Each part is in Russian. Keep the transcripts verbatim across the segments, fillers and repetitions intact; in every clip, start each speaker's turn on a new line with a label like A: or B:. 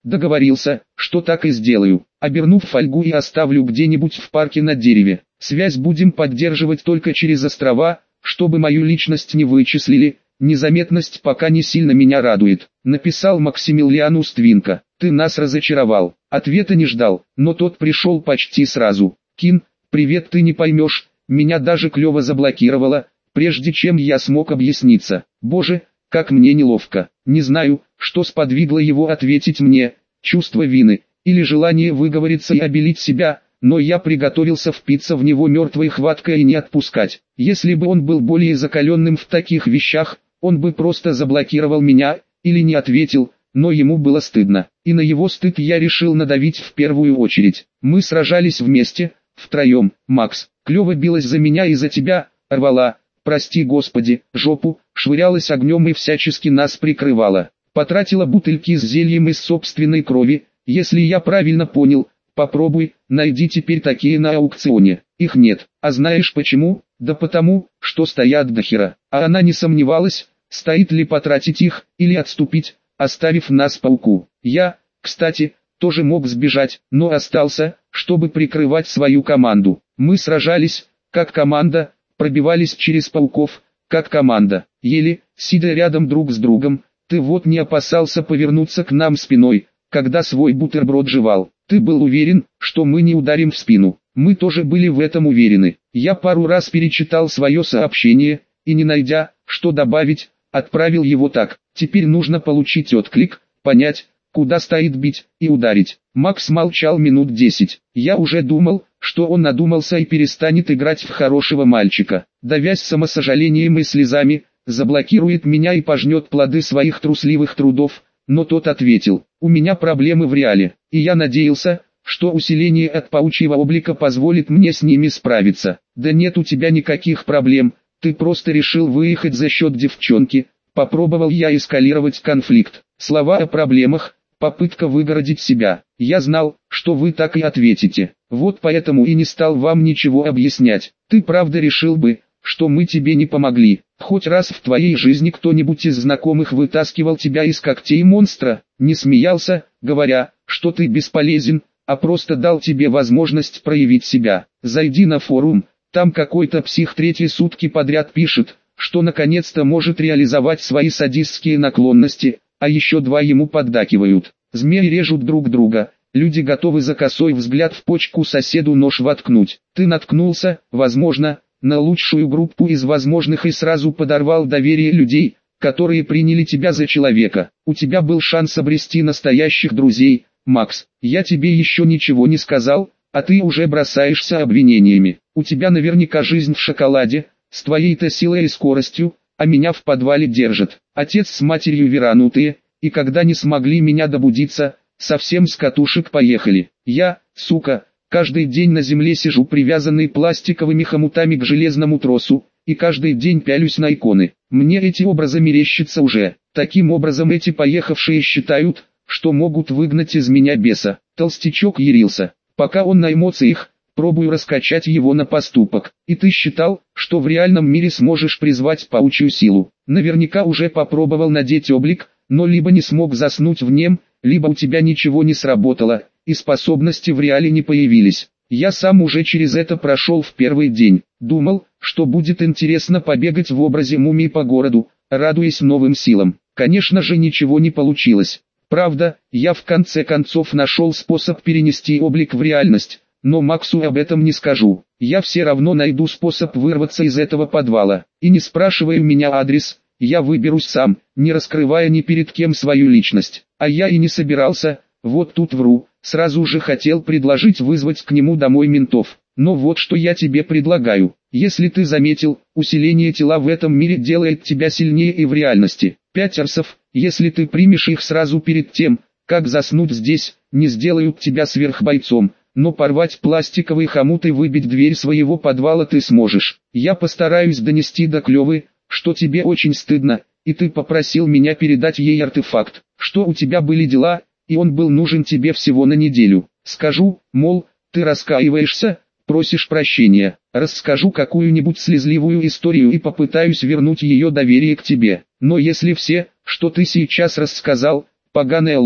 A: Договорился, что так и сделаю. Оберну в фольгу и оставлю где-нибудь в парке на дереве. Связь будем поддерживать только через острова, чтобы мою личность не вычислили. Незаметность пока не сильно меня радует. Написал Максимилиану Ствинка. Ты нас разочаровал. Ответа не ждал, но тот пришел почти сразу. Кин, привет, ты не поймешь. Меня даже клево заблокировало, прежде чем я смог объясниться. Боже, как мне неловко. Не знаю, что сподвигло его ответить мне, чувство вины, или желание выговориться и обелить себя, но я приготовился впиться в него мертвой хваткой и не отпускать. Если бы он был более закаленным в таких вещах, он бы просто заблокировал меня, или не ответил, но ему было стыдно. И на его стыд я решил надавить в первую очередь. Мы сражались вместе, втроем. Макс, клево билась за меня и за тебя, рвала, прости господи, жопу, швырялась огнем и всячески нас прикрывала. Потратила бутыльки с зельем из собственной крови, если я правильно понял. Попробуй, найди теперь такие на аукционе. Их нет. А знаешь почему? Да потому, что стоят дохера. А она не сомневалась, стоит ли потратить их, или отступить, оставив нас пауку. Я, кстати, тоже мог сбежать, но остался, чтобы прикрывать свою команду. Мы сражались, как команда, пробивались через пауков, как команда. Еле, сидя рядом друг с другом, ты вот не опасался повернуться к нам спиной, когда свой бутерброд жевал. Ты был уверен, что мы не ударим в спину. Мы тоже были в этом уверены. Я пару раз перечитал свое сообщение, и не найдя, что добавить, отправил его так. Теперь нужно получить отклик, понять, куда стоит бить, и ударить. Макс молчал минут десять. Я уже думал, что он надумался и перестанет играть в хорошего мальчика. Давясь самосожалением и слезами, заблокирует меня и пожнет плоды своих трусливых трудов. Но тот ответил: у меня проблемы в реале, и я надеялся, что усиление от паучьего облика позволит мне с ними справиться. Да нет у тебя никаких проблем, ты просто решил выехать за счет девчонки. Попробовал я эскалировать конфликт. Слова о проблемах, попытка выгородить себя. Я знал, что вы так и ответите. Вот поэтому и не стал вам ничего объяснять. Ты правда решил бы, что мы тебе не помогли? Хоть раз в твоей жизни кто-нибудь из знакомых вытаскивал тебя из когтей монстра? Не смеялся, говоря, что ты бесполезен, а просто дал тебе возможность проявить себя. Зайди на форум, там какой-то псих третьи сутки подряд пишет, что наконец-то может реализовать свои садистские наклонности, а еще два ему поддакивают. Змеи режут друг друга, люди готовы за косой взгляд в почку соседу нож воткнуть. Ты наткнулся, возможно, на лучшую группу из возможных и сразу подорвал доверие людей, которые приняли тебя за человека. У тебя был шанс обрести настоящих друзей, Макс. Я тебе еще ничего не сказал, а ты уже бросаешься обвинениями. У тебя наверняка жизнь в шоколаде, с твоей-то силой и скоростью, а меня в подвале держат. Отец с матерью веранутые, и когда не смогли меня добудиться, совсем с катушек поехали. Я, сука, каждый день на земле сижу привязанный пластиковыми хомутами к железному тросу, и каждый день пялюсь на иконы. Мне эти образы мерещатся уже. Таким образом эти поехавшие считают, что могут выгнать из меня беса. Толстячок ярился. Пока он на эмоциях, пробую раскачать его на поступок. И ты считал, что в реальном мире сможешь призвать паучью силу. Наверняка уже попробовал надеть облик, но либо не смог заснуть в нем, либо у тебя ничего не сработало, и способности в реале не появились. Я сам уже через это прошел в первый день. Думал, что будет интересно побегать в образе мумии по городу, радуясь новым силам. Конечно же ничего не получилось. Правда, я в конце концов нашел способ перенести облик в реальность, но Максу об этом не скажу. Я все равно найду способ вырваться из этого подвала. И не спрашивай у меня адрес, я выберусь сам, не раскрывая ни перед кем свою личность. А я и не собирался, вот тут вру, сразу же хотел предложить вызвать к нему домой ментов. Но вот что я тебе предлагаю. Если ты заметил, усиление тела в этом мире делает тебя сильнее и в реальности. Пять арсов, если ты примешь их сразу перед тем, как заснуть здесь, не сделают тебя сверхбойцом, но порвать пластиковый хомут и выбить дверь своего подвала ты сможешь. Я постараюсь донести до Клёвы, что тебе очень стыдно, и ты попросил меня передать ей артефакт, что у тебя были дела, и он был нужен тебе всего на неделю. Скажу, мол, ты раскаиваешься, просишь прощения, расскажу какую-нибудь слезливую историю и попытаюсь вернуть ее доверие к тебе. Но если все, что ты сейчас рассказал, поганая ложь,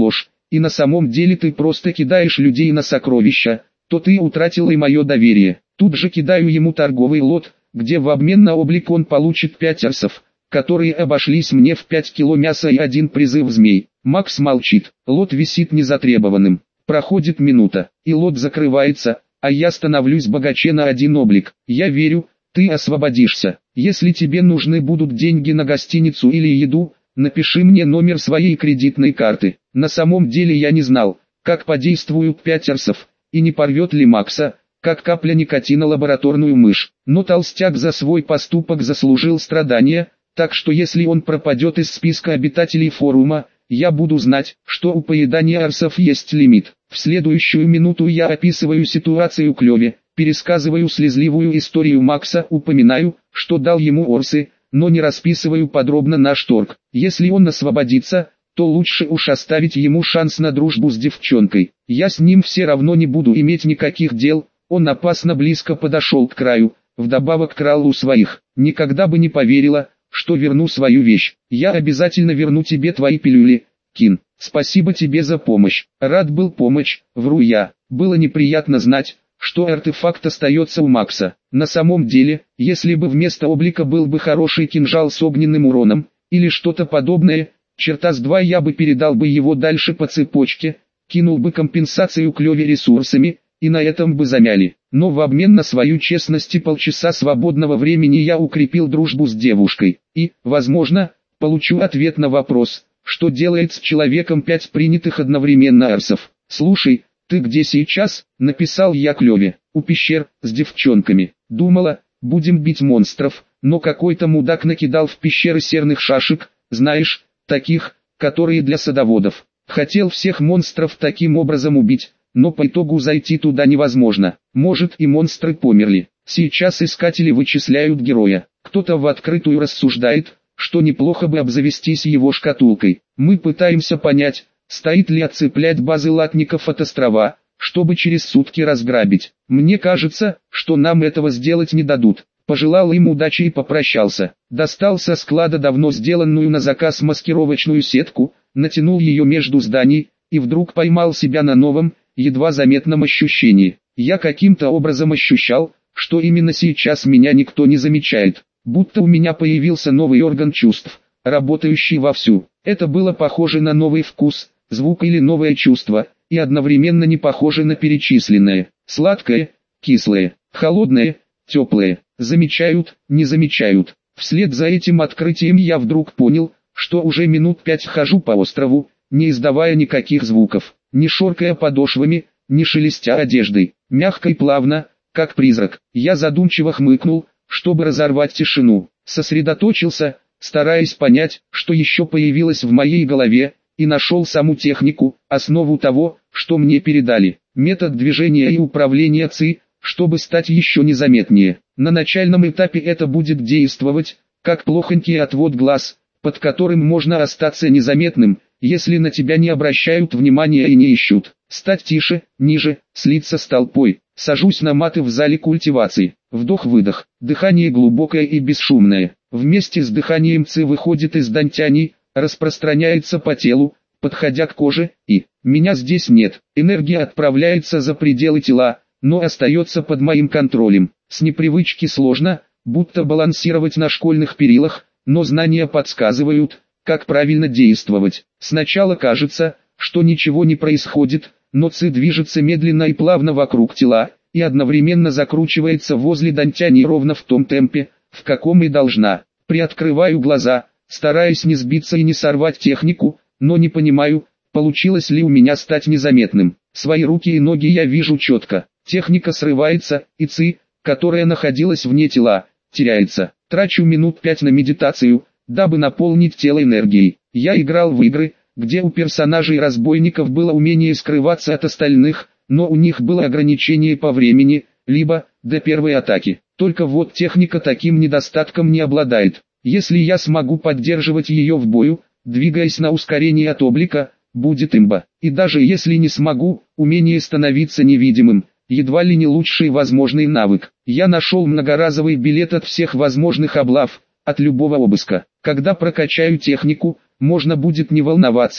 A: и на самом деле ты просто кидаешь людей на сокровища, то ты утратил и мое доверие. Тут же кидаю ему торговый лот, где в обмен на облик он получит пять арсов, которые обошлись мне в пять кило мяса и один призыв змей. Макс молчит, лот висит незатребованным. Проходит минута, и лот закрывается, а я становлюсь богаче на один облик. Я верю, ты освободишься. Если тебе нужны будут деньги на гостиницу или еду, напиши мне номер своей кредитной карты. На самом деле я не знал, как подействуют пять арсов, и не порвет ли Макса, как капля никотина, лабораторную мышь. Но толстяк за свой поступок заслужил страдания, так что если он пропадет из списка обитателей форума, я буду знать, что у поедания арсов есть лимит. В следующую минуту я описываю ситуацию Клёве, пересказываю слезливую историю Макса, упоминаю, что дал ему орсы, но не расписываю подробно наш торг. Если он освободится, то лучше уж оставить ему шанс на дружбу с девчонкой. Я с ним все равно не буду иметь никаких дел, он опасно близко подошел к краю, вдобавок крал у своих. Никогда бы не поверила, что верну свою вещь. Я обязательно верну тебе твои пилюли, Кин. Спасибо тебе за помощь. Рад был помочь, вру я. Было неприятно знать, что артефакт остается у Макса. На самом деле, если бы вместо облика был бы хороший кинжал с огненным уроном, или что-то подобное, черта с два я бы передал бы его дальше по цепочке, кинул бы компенсацию Клёве ресурсами, и на этом бы замяли. Но в обмен на свою честность и полчаса свободного времени я укрепил дружбу с девушкой. И, возможно, получу ответ на вопрос, что делает с человеком пять принятых одновременно арсов. «Слушай, ты где сейчас?» — написал я Клёве. «У пещер, с девчонками. Думала, будем бить монстров, но какой-то мудак накидал в пещеры серных шашек, знаешь, таких, которые для садоводов. Хотел всех монстров таким образом убить, но по итогу зайти туда невозможно. Может, и монстры померли. Сейчас искатели вычисляют героя. Кто-то в открытую рассуждает, что неплохо бы обзавестись его шкатулкой. Мы пытаемся понять, стоит ли отцеплять базы латников от острова, чтобы через сутки разграбить. Мне кажется, что нам этого сделать не дадут». Пожелал им удачи и попрощался. Достал со склада давно сделанную на заказ маскировочную сетку, натянул ее между зданий, и вдруг поймал себя на новом, едва заметном ощущении. Я каким-то образом ощущал, что именно сейчас меня никто не замечает, будто у меня появился новый орган чувств, работающий вовсю. Это было похоже на новый вкус, звук или новое чувство, и одновременно не похоже на перечисленное. Сладкое, кислое, холодное, теплое. Замечают, не замечают. Вслед за этим открытием я вдруг понял, что уже минут пять хожу по острову, не издавая никаких звуков, не шоркая подошвами, не шелестя одеждой, мягко и плавно, как призрак. Я задумчиво хмыкнул, чтобы разорвать тишину, сосредоточился, стараясь понять, что еще появилось в моей голове, и нашел саму технику, основу того, что мне передали, метод движения и управления ЦИ, чтобы стать еще незаметнее. На начальном этапе это будет действовать, как плохонький отвод глаз, под которым можно остаться незаметным, если на тебя не обращают внимания и не ищут. Стать тише, ниже, слиться с толпой. Сажусь на маты в зале культивации. Вдох-выдох, дыхание глубокое и бесшумное. Вместе с дыханием ЦИ выходит из дантяни, распространяется по телу, подходя к коже, и меня здесь нет. Энергия отправляется за пределы тела, но остается под моим контролем. С непривычки сложно, будто балансировать на школьных перилах, но знания подсказывают, как правильно действовать. Сначала кажется, что ничего не происходит, но ЦИ движется медленно и плавно вокруг тела, и одновременно закручивается возле дантяни ровно в том темпе, в каком и должна. Приоткрываю глаза, стараясь не сбиться и не сорвать технику, но не понимаю, получилось ли у меня стать незаметным. Свои руки и ноги я вижу четко. Техника срывается, и ЦИ, которая находилась вне тела, теряется. Трачу минут пять на медитацию, дабы наполнить тело энергией. Я играл в игры, где у персонажей разбойников было умение скрываться от остальных, но у них было ограничение по времени, либо до первой атаки. Только вот техника таким недостатком не обладает. Если я смогу поддерживать ее в бою, двигаясь на ускорение от облика, будет имба. И даже если не смогу, умение становиться невидимым, едва ли не лучший возможный навык. Я нашел многоразовый билет от всех возможных облав, от любого обыска. Когда прокачаю технику, можно будет не волноваться,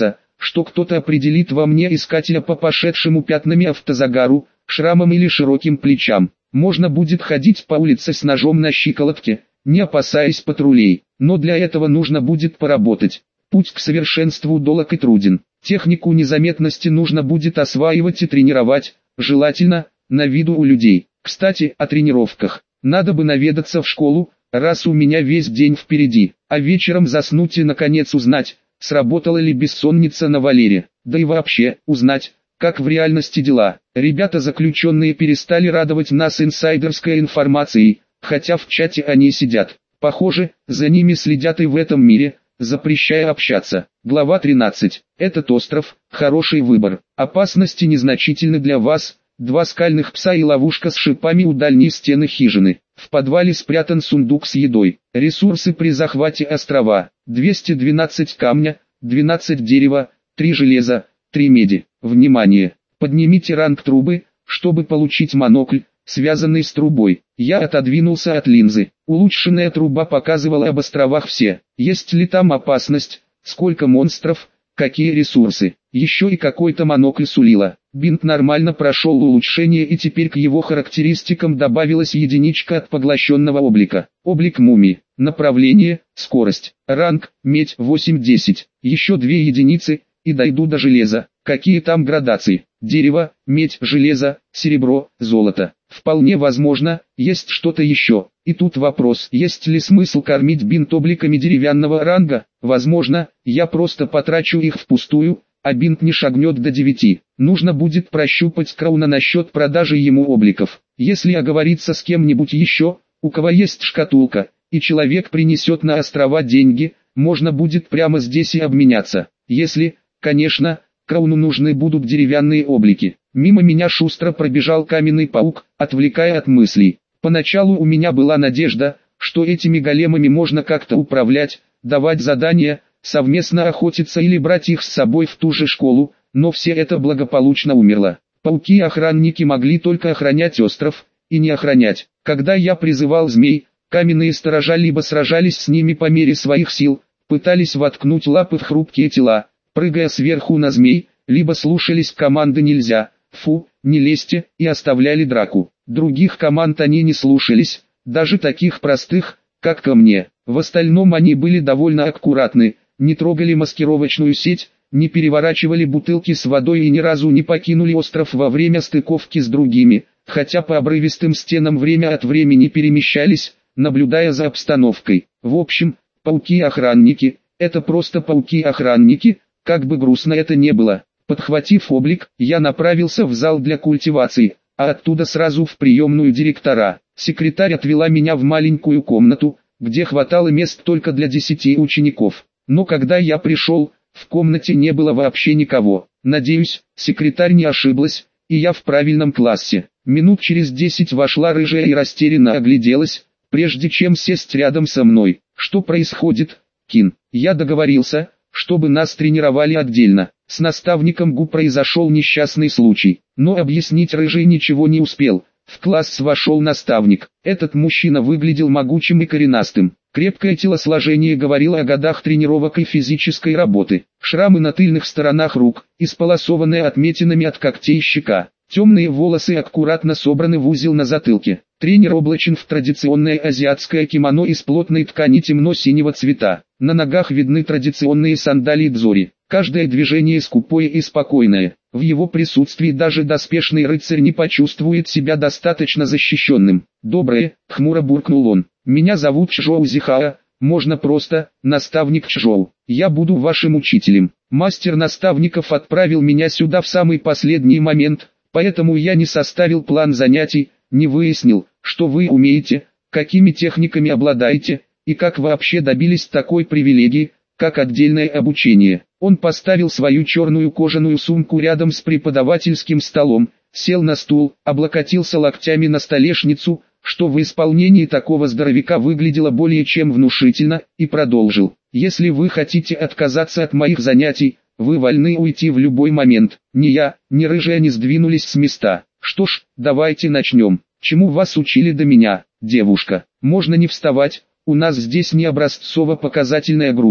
A: что кто-то определит во мне искателя по пошедшему пятнами автозагару, шрамам или широким плечам. Можно будет ходить по улице с ножом на щиколотке, не опасаясь патрулей, но для этого нужно будет поработать. Путь к совершенству долог и труден. Технику незаметности нужно будет осваивать и тренировать, желательно, на виду у людей. Кстати, о тренировках. Надо бы наведаться в школу, раз у меня весь день впереди, а вечером заснуть и наконец узнать, сработала ли бессонница на Валере, да и вообще, узнать, как в реальности дела. Ребята заключенные перестали радовать нас инсайдерской информацией, хотя в чате они сидят. Похоже, за ними следят и в этом мире, запрещая общаться. Глава тринадцать. Этот остров – хороший выбор. Опасности незначительны для вас. Два скальных пса и ловушка с шипами у дальней стены хижины. В подвале спрятан сундук с едой. Ресурсы при захвате острова. двести двенадцать камня, двенадцать дерева, три железа, три меди. Внимание! Поднимите ранг трубы, чтобы получить монокль, связанный с трубой. Я отодвинулся от линзы. Улучшенная труба показывала об островах все. Есть ли там опасность, сколько монстров, какие ресурсы. Еще и какой-то монокль сулила. Бинт нормально прошел улучшение, и теперь к его характеристикам добавилась единичка от поглощенного облика. Облик мумии. Направление, скорость. Ранг, медь восемь десять. Еще две единицы, и дойду до железа. Какие там градации? Дерево, медь, железо, серебро, золото. Вполне возможно, есть что-то еще. И тут вопрос, есть ли смысл кормить бинт обликами деревянного ранга? Возможно, я просто потрачу их впустую, а бинт не шагнет до девяти. Нужно будет прощупать Крауна насчет продажи ему обликов. Если оговориться с кем-нибудь еще, у кого есть шкатулка, и человек принесет на острова деньги, можно будет прямо здесь и обменяться. Если, конечно, Крауну нужны будут деревянные облики. Мимо меня шустро пробежал каменный паук, отвлекая от мыслей. Поначалу у меня была надежда, что этими големами можно как-то управлять, давать задания, совместно охотиться или брать их с собой в ту же школу, но все это благополучно умерло. Пауки-охранники могли только охранять остров, и не охранять. Когда я призывал змей, каменные сторожа либо сражались с ними по мере своих сил, пытались воткнуть лапы в хрупкие тела, прыгая сверху на змей, либо слушались команды «нельзя», «фу», «не лезьте» и оставляли драку. Других команд они не слушались, даже таких простых, как ко мне. В остальном они были довольно аккуратны, не трогали маскировочную сеть, не переворачивали бутылки с водой и ни разу не покинули остров во время стыковки с другими, хотя по обрывистым стенам время от времени перемещались, наблюдая за обстановкой. В общем, пауки-охранники – это просто пауки-охранники, как бы грустно это не было. Подхватив облик, я направился в зал для культивации, а оттуда сразу в приемную директора. Секретарь отвела меня в маленькую комнату, где хватало мест только для десяти учеников. Но когда я пришел, в комнате не было вообще никого. Надеюсь, секретарь не ошиблась, и я в правильном классе. Минут через десять вошла рыжая и растерянно огляделась, прежде чем сесть рядом со мной. Что происходит, Кин? Я договорился, чтобы нас тренировали отдельно. С наставником Гу произошел несчастный случай, но объяснить рыжий ничего не успел. В класс вошел наставник. Этот мужчина выглядел могучим и коренастым. Крепкое телосложение говорило о годах тренировок и физической работы. Шрамы на тыльных сторонах рук, исполосованные отметинами от когтей щека. Темные волосы аккуратно собраны в узел на затылке. Тренер облачен в традиционное азиатское кимоно из плотной ткани темно-синего цвета. На ногах видны традиционные сандалии дзори. Каждое движение скупое и спокойное. В его присутствии даже доспешный рыцарь не почувствует себя достаточно защищенным. «Доброе», — хмуро буркнул он. «Меня зовут Чжоу Зихао, можно просто, наставник Чжоу. Я буду вашим учителем. Мастер наставников отправил меня сюда в самый последний момент, поэтому я не составил план занятий, не выяснил, что вы умеете, какими техниками обладаете, и как вообще добились такой привилегии, как отдельное обучение». Он поставил свою черную кожаную сумку рядом с преподавательским столом, сел на стул, облокотился локтями на столешницу, что в исполнении такого здоровяка выглядело более чем внушительно, и продолжил. «Если вы хотите отказаться от моих занятий, вы вольны уйти в любой момент. Ни я, ни рыжая не сдвинулись с места. Что ж, давайте начнем. Чему вас учили до меня, девушка? Можно не вставать, у нас здесь не образцово-показательная группа,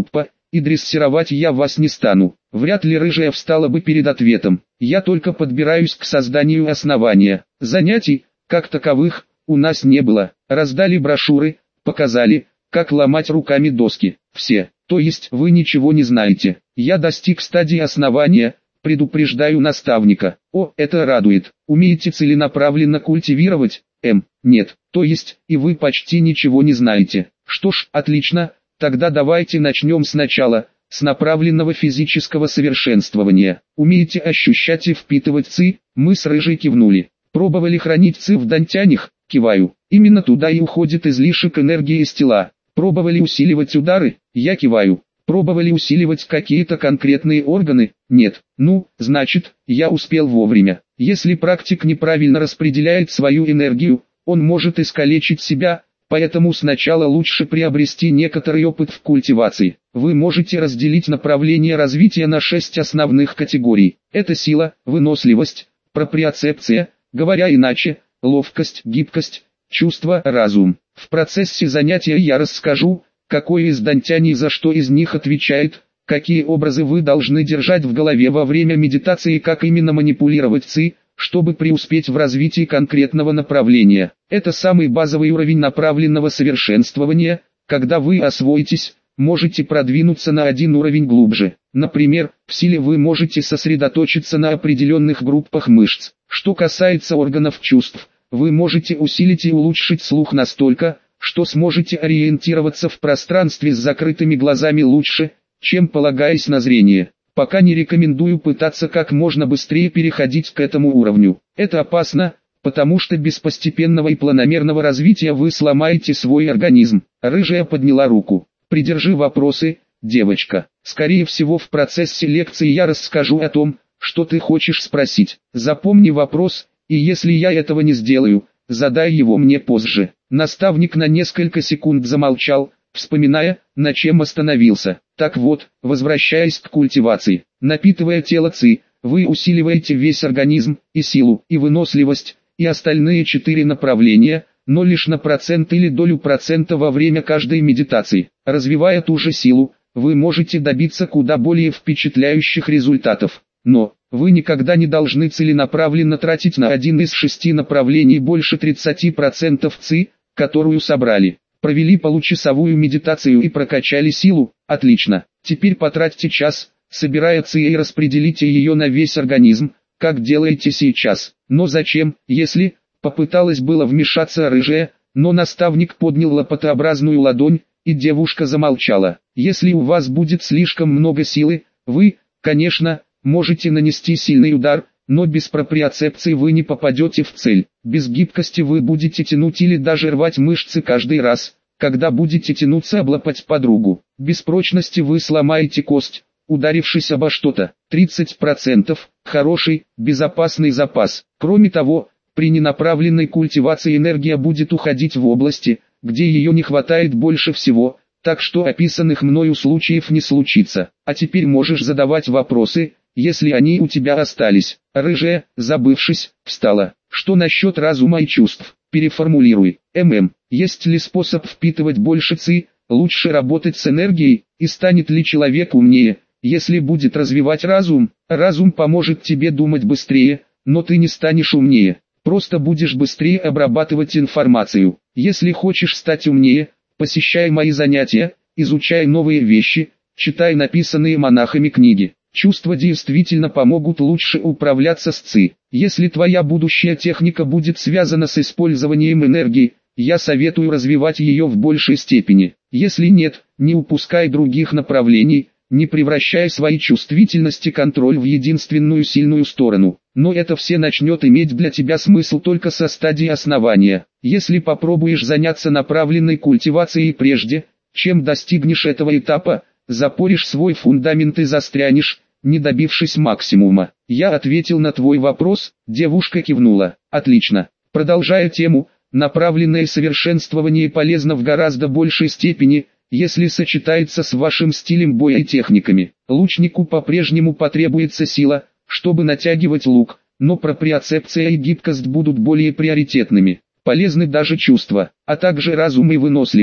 A: и дрессировать я вас не стану. Вряд ли рыжая встала бы перед ответом. Я только подбираюсь к созданию основания. Занятий, как таковых, у нас не было. Раздали брошюры, показали, как ломать руками доски. Все. То есть вы ничего не знаете. Я достиг стадии основания, предупреждаю наставника. О, это радует. Умеете целенаправленно культивировать? М. Нет. То есть, и вы почти ничего не знаете. Что ж, отлично. Тогда давайте начнем сначала, с направленного физического совершенствования. Умеете ощущать и впитывать ци? Мы с рыжей кивнули. Пробовали хранить ци в дантянях? Киваю. Именно туда и уходит излишек энергии из тела. Пробовали усиливать удары? Я киваю. Пробовали усиливать какие-то конкретные органы? Нет. Ну, значит, я успел вовремя. Если практик неправильно распределяет свою энергию, он может искалечить себя, поэтому сначала лучше приобрести некоторый опыт в культивации. Вы можете разделить направление развития на шесть основных категорий. Это сила, выносливость, проприоцепция, говоря иначе, ловкость, гибкость, чувство, разум. В процессе занятия я расскажу, какой из дантяний за что из них отвечает, какие образы вы должны держать в голове во время медитации и как именно манипулировать ци, чтобы преуспеть в развитии конкретного направления. Это самый базовый уровень направленного совершенствования. Когда вы освоитесь, можете продвинуться на один уровень глубже. Например, в силе вы можете сосредоточиться на определенных группах мышц. Что касается органов чувств, вы можете усилить и улучшить слух настолько, что сможете ориентироваться в пространстве с закрытыми глазами лучше, чем полагаясь на зрение. Пока не рекомендую пытаться как можно быстрее переходить к этому уровню. Это опасно, потому что без постепенного и планомерного развития вы сломаете свой организм. Рыжая подняла руку. Придержи вопросы, девочка. Скорее всего в процессе лекции я расскажу о том, что ты хочешь спросить. Запомни вопрос, и если я этого не сделаю, задай его мне позже. Наставник на несколько секунд замолчал, вспоминая, на чем остановился. Так вот, возвращаясь к культивации, напитывая тело ци, вы усиливаете весь организм, и силу, и выносливость, и остальные четыре направления, но лишь на процент или долю процента во время каждой медитации. Развивая ту же силу, вы можете добиться куда более впечатляющих результатов. Но, вы никогда не должны целенаправленно тратить на один из шести направлений больше тридцати процентов ци, которую собрали. Провели получасовую медитацию и прокачали силу? Отлично. Теперь потратьте час, собирая ци и распределите ее на весь организм, как делаете сейчас. Но зачем, если... Попыталась было вмешаться рыжая, но наставник поднял лопатообразную ладонь, и девушка замолчала. Если у вас будет слишком много силы, вы, конечно, можете нанести сильный удар, но без проприоцепции вы не попадете в цель. Без гибкости вы будете тянуть или даже рвать мышцы каждый раз, когда будете тянуться облапать подругу. Без прочности вы сломаете кость, ударившись обо что-то. тридцать процентов – хороший, безопасный запас. Кроме того, при ненаправленной культивации энергия будет уходить в области, где ее не хватает больше всего, так что описанных мною случаев не случится. А теперь можешь задавать вопросы, если они у тебя остались. Рыжая, забывшись, встала. Что насчет разума и чувств? Переформулируй. ММ. Есть ли способ впитывать больше ци, лучше работать с энергией, и станет ли человек умнее, если будет развивать разум? Разум поможет тебе думать быстрее, но ты не станешь умнее. Просто будешь быстрее обрабатывать информацию. Если хочешь стать умнее, посещай мои занятия, изучай новые вещи, читай написанные монахами книги. Чувства действительно помогут лучше управляться с ци. Если твоя будущая техника будет связана с использованием энергии, я советую развивать ее в большей степени. Если нет, не упускай других направлений, не превращай свои чувствительность и контроль в единственную сильную сторону. Но это все начнет иметь для тебя смысл только со стадии основания. Если попробуешь заняться направленной культивацией прежде, чем достигнешь этого этапа, запоришь свой фундамент и застрянешь, не добившись максимума. Я ответил на твой вопрос, девушка кивнула. Отлично. Продолжая тему, направленное совершенствование полезно в гораздо большей степени, если сочетается с вашим стилем боя и техниками. Лучнику по-прежнему потребуется сила, чтобы натягивать лук, но проприоцепция и гибкость будут более приоритетными. Полезны даже чувства, а также разум и выносливость.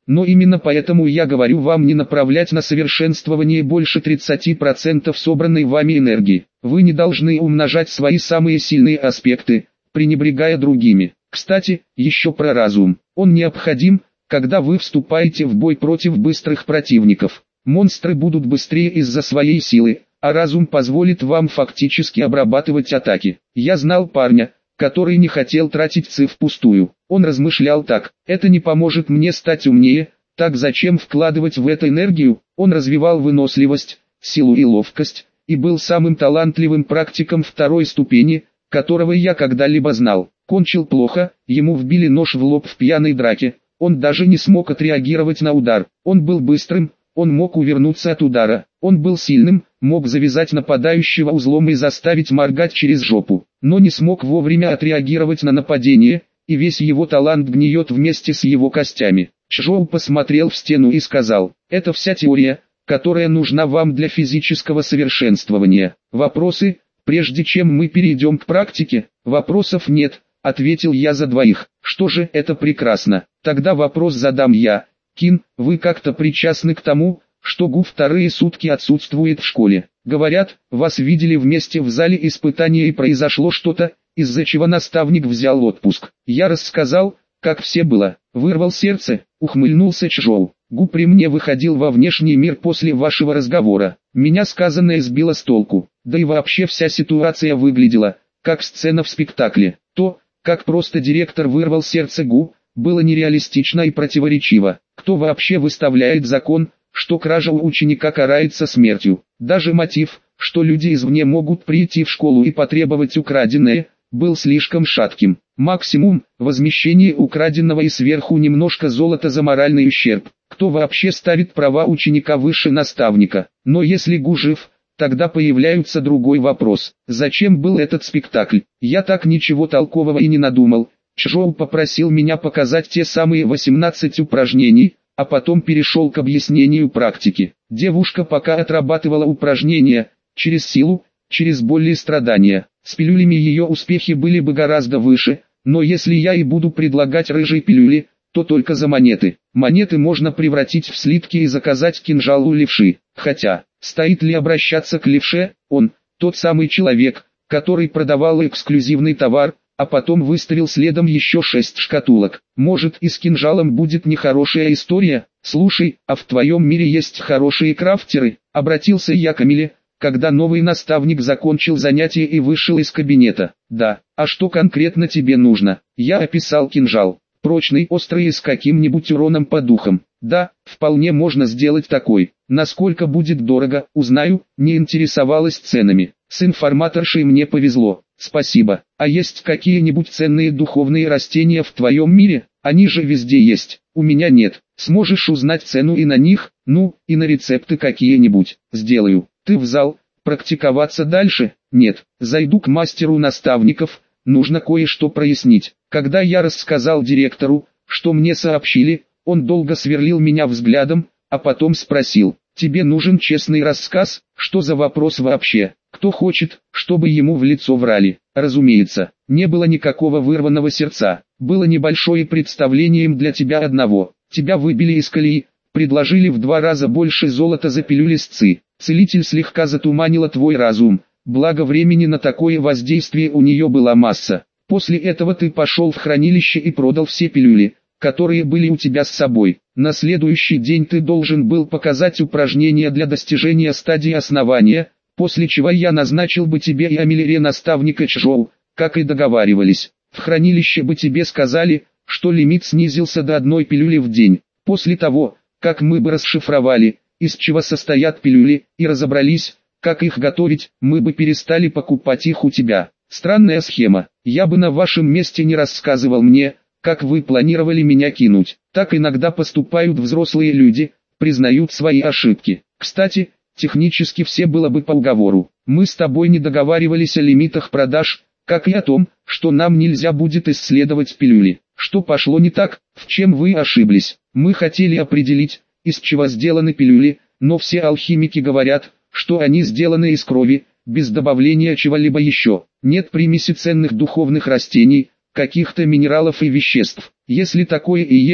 A: но именно поэтому я говорю вам не направлять на совершенствование больше тридцати процентов собранной вами энергии. Вы не должны умножать свои самые сильные аспекты, пренебрегая другими. Кстати, еще про разум. Он необходим, когда вы вступаете в бой против быстрых противников. Монстры будут быстрее из-за своей силы, а разум позволит вам фактически обрабатывать атаки. Я знал парня, который не хотел тратить ци впустую. Он размышлял так: это не поможет мне стать умнее, так зачем вкладывать в это энергию? Он развивал выносливость, силу и ловкость, и был самым талантливым практиком второй ступени, которого я когда-либо знал. Кончил плохо, ему вбили нож в лоб в пьяной драке, он даже не смог отреагировать на удар. Он был быстрым, он мог увернуться от удара, он был сильным, мог завязать нападающего узлом и заставить моргать через жопу, но не смог вовремя отреагировать на нападение, и весь его талант гниет вместе с его костями. Чжоу посмотрел в стену и сказал: это вся теория, которая нужна вам для физического совершенствования. Вопросы, прежде чем мы перейдем к практике? Вопросов нет, ответил я за двоих. Что же, это прекрасно. Тогда вопрос задам я. Кин, вы как-то причастны к тому, что Гу вторые сутки отсутствует в школе? Говорят, вас видели вместе в зале испытания и произошло что-то, из-за чего наставник взял отпуск. Я рассказал, как все было. Вырвал сердце, ухмыльнулся Чжоу. Гу при мне выходил во внешний мир после вашего разговора. Меня сказанное сбило с толку. Да и вообще вся ситуация выглядела, как сцена в спектакле. То, как просто директор вырвал сердце Гу, было нереалистично и противоречиво. Кто вообще выставляет закон, что кража у ученика карается смертью? Даже мотив, что люди извне могут прийти в школу и потребовать украденное, был слишком шатким. Максимум – возмещение украденного и сверху немножко золота за моральный ущерб. Кто вообще ставит права ученика выше наставника? Но если Гу жив, тогда появляется другой вопрос. Зачем был этот спектакль? Я так ничего толкового и не надумал. Чжоу попросил меня показать те самые восемнадцать упражнений, а потом перешел к объяснению практики. Девушка пока отрабатывала упражнения, через силу, через боль и страдания. С пилюлями ее успехи были бы гораздо выше, но если я и буду предлагать рыжие пилюли, то только за монеты. Монеты можно превратить в слитки и заказать кинжал у левши. Хотя, стоит ли обращаться к левше? Он, тот самый человек, который продавал эксклюзивный товар, а потом выставил следом еще шесть шкатулок. Может, и с кинжалом будет нехорошая история? Слушай, а в твоем мире есть хорошие крафтеры? Обратился я к Амиле, когда новый наставник закончил занятие и вышел из кабинета. Да, а что конкретно тебе нужно? Я описал кинжал. Прочный, острый и с каким-нибудь уроном по духам. Да, вполне можно сделать такой. Насколько будет дорого, узнаю, не интересовалась ценами. С информаторшей мне повезло. Спасибо. А есть какие-нибудь ценные духовные растения в твоем мире? Они же везде есть. У меня нет. Сможешь узнать цену и на них, ну, и на рецепты какие-нибудь. Сделаю. Ты в зал? Практиковаться дальше? Нет. Зайду к мастеру наставников. Нужно кое-что прояснить. Когда я рассказал директору, что мне сообщили, он долго сверлил меня взглядом, а потом спросил: тебе нужен честный рассказ? Что за вопрос вообще? Кто хочет, чтобы ему в лицо врали? Разумеется, не было никакого вырванного сердца. Было небольшое представлением для тебя одного. Тебя выбили из колеи, предложили в два раза больше золота за пилюли с ци. Целитель слегка затуманила твой разум. Благо времени на такое воздействие у нее была масса. После этого ты пошел в хранилище и продал все пилюли, которые были у тебя с собой. На следующий день ты должен был показать упражнения для достижения стадии основания, после чего я назначил бы тебе и Амилере наставника Чжоу, как и договаривались. В хранилище бы тебе сказали, что лимит снизился до одной пилюли в день. После того, как мы бы расшифровали, из чего состоят пилюли, и разобрались, как их готовить, мы бы перестали покупать их у тебя. Странная схема. Я бы на вашем месте не рассказывал мне, как вы планировали меня кинуть. Так иногда поступают взрослые люди, признают свои ошибки. Кстати, технически все было бы по уговору. Мы с тобой не договаривались о лимитах продаж, как и о том, что нам нельзя будет исследовать пилюли. Что пошло не так, в чем вы ошиблись? Мы хотели определить, из чего сделаны пилюли, но все алхимики говорят, что они сделаны из крови, без добавления чего-либо еще. Нет примеси ценных духовных растений, каких-то минералов и веществ. Если такое и есть,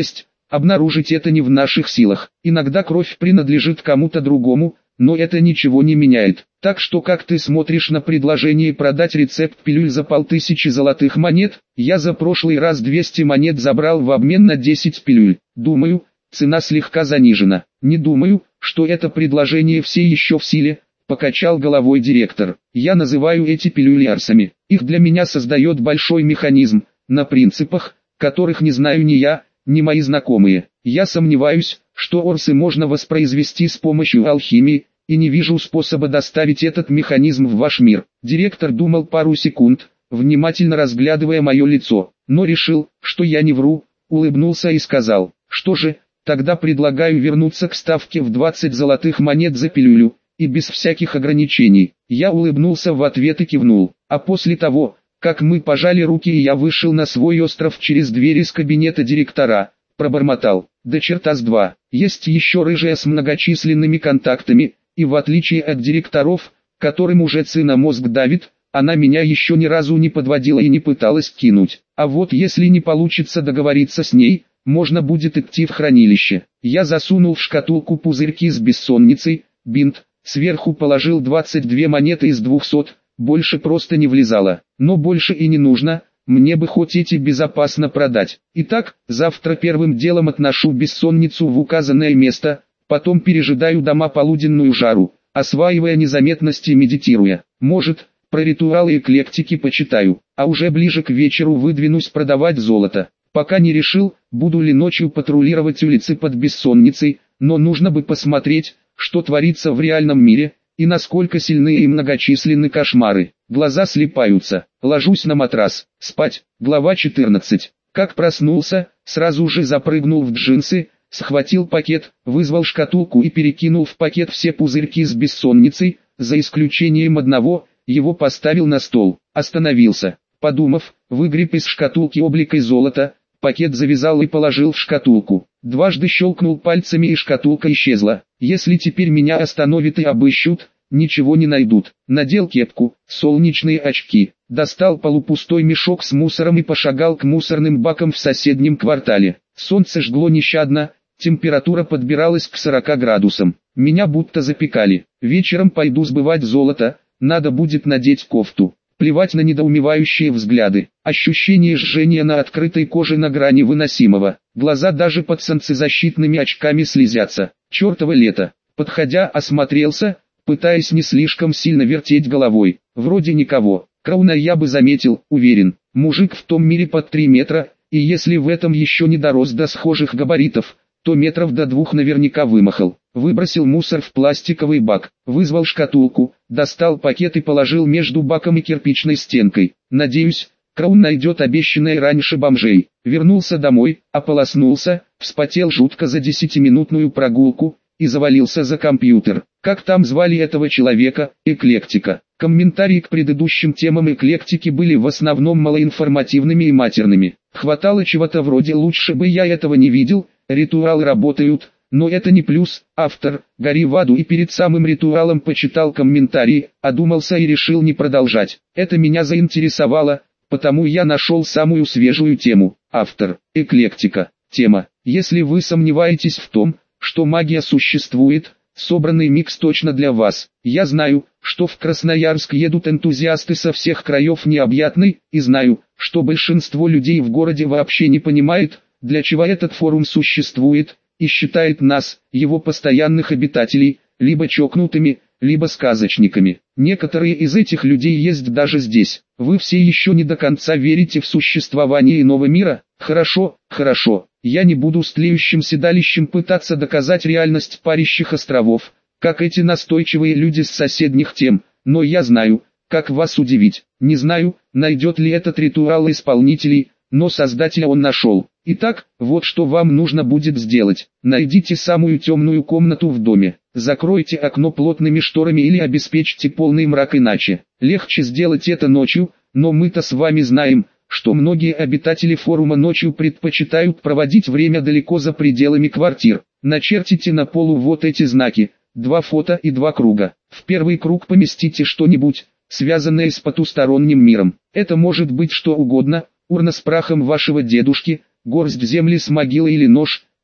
A: Обнаружить это не в наших силах. Иногда кровь принадлежит кому-то другому, но это ничего не меняет. Так что как ты смотришь на предложение продать рецепт пилюль за полтысячи золотых монет? Я за прошлый раз двести монет забрал в обмен на десять пилюль. Думаю, цена слегка занижена. Не думаю, что это предложение все еще в силе, покачал головой директор. Я называю эти пилюли арсами. Их для меня создает большой механизм, на принципах, которых не знаю ни я, ни мои знакомые. Я сомневаюсь, что орсы можно воспроизвести с помощью алхимии, и не вижу способа доставить этот механизм в ваш мир. Директор думал пару секунд, внимательно разглядывая мое лицо, но решил, что я не вру, улыбнулся и сказал: что же, тогда предлагаю вернуться к ставке в двадцать золотых монет за пилюлю, и без всяких ограничений. Я улыбнулся в ответ и кивнул, а после того, как мы пожали руки и я вышел на свой остров через дверь из кабинета директора, пробормотал: да черта с два, есть еще рыжая с многочисленными контактами, и в отличие от директоров, которым уже цена мозг давит, она меня еще ни разу не подводила и не пыталась кинуть. А вот если не получится договориться с ней, можно будет идти в хранилище. Я засунул в шкатулку пузырьки с бессонницей, бинт, сверху положил двадцать две монеты из двухсот, больше просто не влезало. Но больше и не нужно, мне бы хоть эти безопасно продать. Итак, завтра первым делом отношу бессонницу в указанное место, потом пережидаю дома полуденную жару, осваивая незаметность и медитируя. Может, про ритуалы эклектики почитаю, а уже ближе к вечеру выдвинусь продавать золото. Пока не решил, буду ли ночью патрулировать улицы под бессонницей, но нужно бы посмотреть, что творится в реальном мире, и насколько сильны и многочисленны кошмары. Глаза слипаются, ложусь на матрас, спать. Глава четырнадцать. Как проснулся, сразу же запрыгнул в джинсы, схватил пакет, вызвал шкатулку и перекинул в пакет все пузырьки с бессонницей, за исключением одного, его поставил на стол, остановился, подумав, выгреб из шкатулки обликой золота, пакет завязал и положил в шкатулку. Дважды щелкнул пальцами и шкатулка исчезла. Если теперь меня остановят и обыщут, ничего не найдут. Надел кепку, солнечные очки, достал полупустой мешок с мусором и пошагал к мусорным бакам в соседнем квартале. Солнце жгло нещадно, температура подбиралась к сорока градусам. Меня будто запекали. Вечером пойду сбывать золото, надо будет надеть кофту. Плевать на недоумевающие взгляды. Ощущение жжения на открытой коже на грани выносимого. Глаза даже под солнцезащитными очками слезятся. Чёртово лето. Подходя, осмотрелся, пытаясь не слишком сильно вертеть головой. Вроде никого. Крауна я бы заметил, уверен. Мужик в том мире под три метра, и если в этом еще не дорос до схожих габаритов, то метров до двух наверняка вымахал. Выбросил мусор в пластиковый бак, вызвал шкатулку, достал пакет и положил между баком и кирпичной стенкой. Надеюсь, Краун найдет обещанное раньше бомжей. Вернулся домой, ополоснулся, вспотел жутко за десятиминутную прогулку и завалился за компьютер. Как там звали этого человека? Эклектика. Комментарии к предыдущим темам эклектики были в основном малоинформативными и матерными. Хватало чего-то вроде «лучше бы я этого не видел», ритуалы работают, но это не плюс. Автор, гори в аду, и перед самым ритуалом почитал комментарии, одумался и решил не продолжать. Это меня заинтересовало, потому я нашел самую свежую тему. Автор, эклектика. Тема. Если вы сомневаетесь в том, что магия существует, собранный микс точно для вас. Я знаю, что в Красноярск едут энтузиасты со всех краев необъятной, и знаю, что большинство людей в городе вообще не понимает, для чего этот форум существует, и считает нас, его постоянных обитателей, либо чокнутыми, либо сказочниками. Некоторые из этих людей есть даже здесь. Вы все еще не до конца верите в существование иного мира? Хорошо, хорошо. Я не буду с тлеющим седалищем пытаться доказать реальность парящих островов, как эти настойчивые люди с соседних тем, но я знаю, как вас удивить. Не знаю, найдет ли этот ритуал исполнителей, но создателя он нашел. Итак, вот что вам нужно будет сделать. Найдите самую темную комнату в доме, закройте окно плотными шторами или обеспечьте полный мрак, иначе. Легче сделать это ночью, но мы-то с вами знаем, что многие обитатели форума ночью предпочитают проводить время далеко за пределами квартир. Начертите на полу вот эти знаки, два фото и два круга. В первый круг поместите что-нибудь, связанное с потусторонним миром. Это может быть что угодно: урна с прахом вашего дедушки, горсть земли с могилы или нож,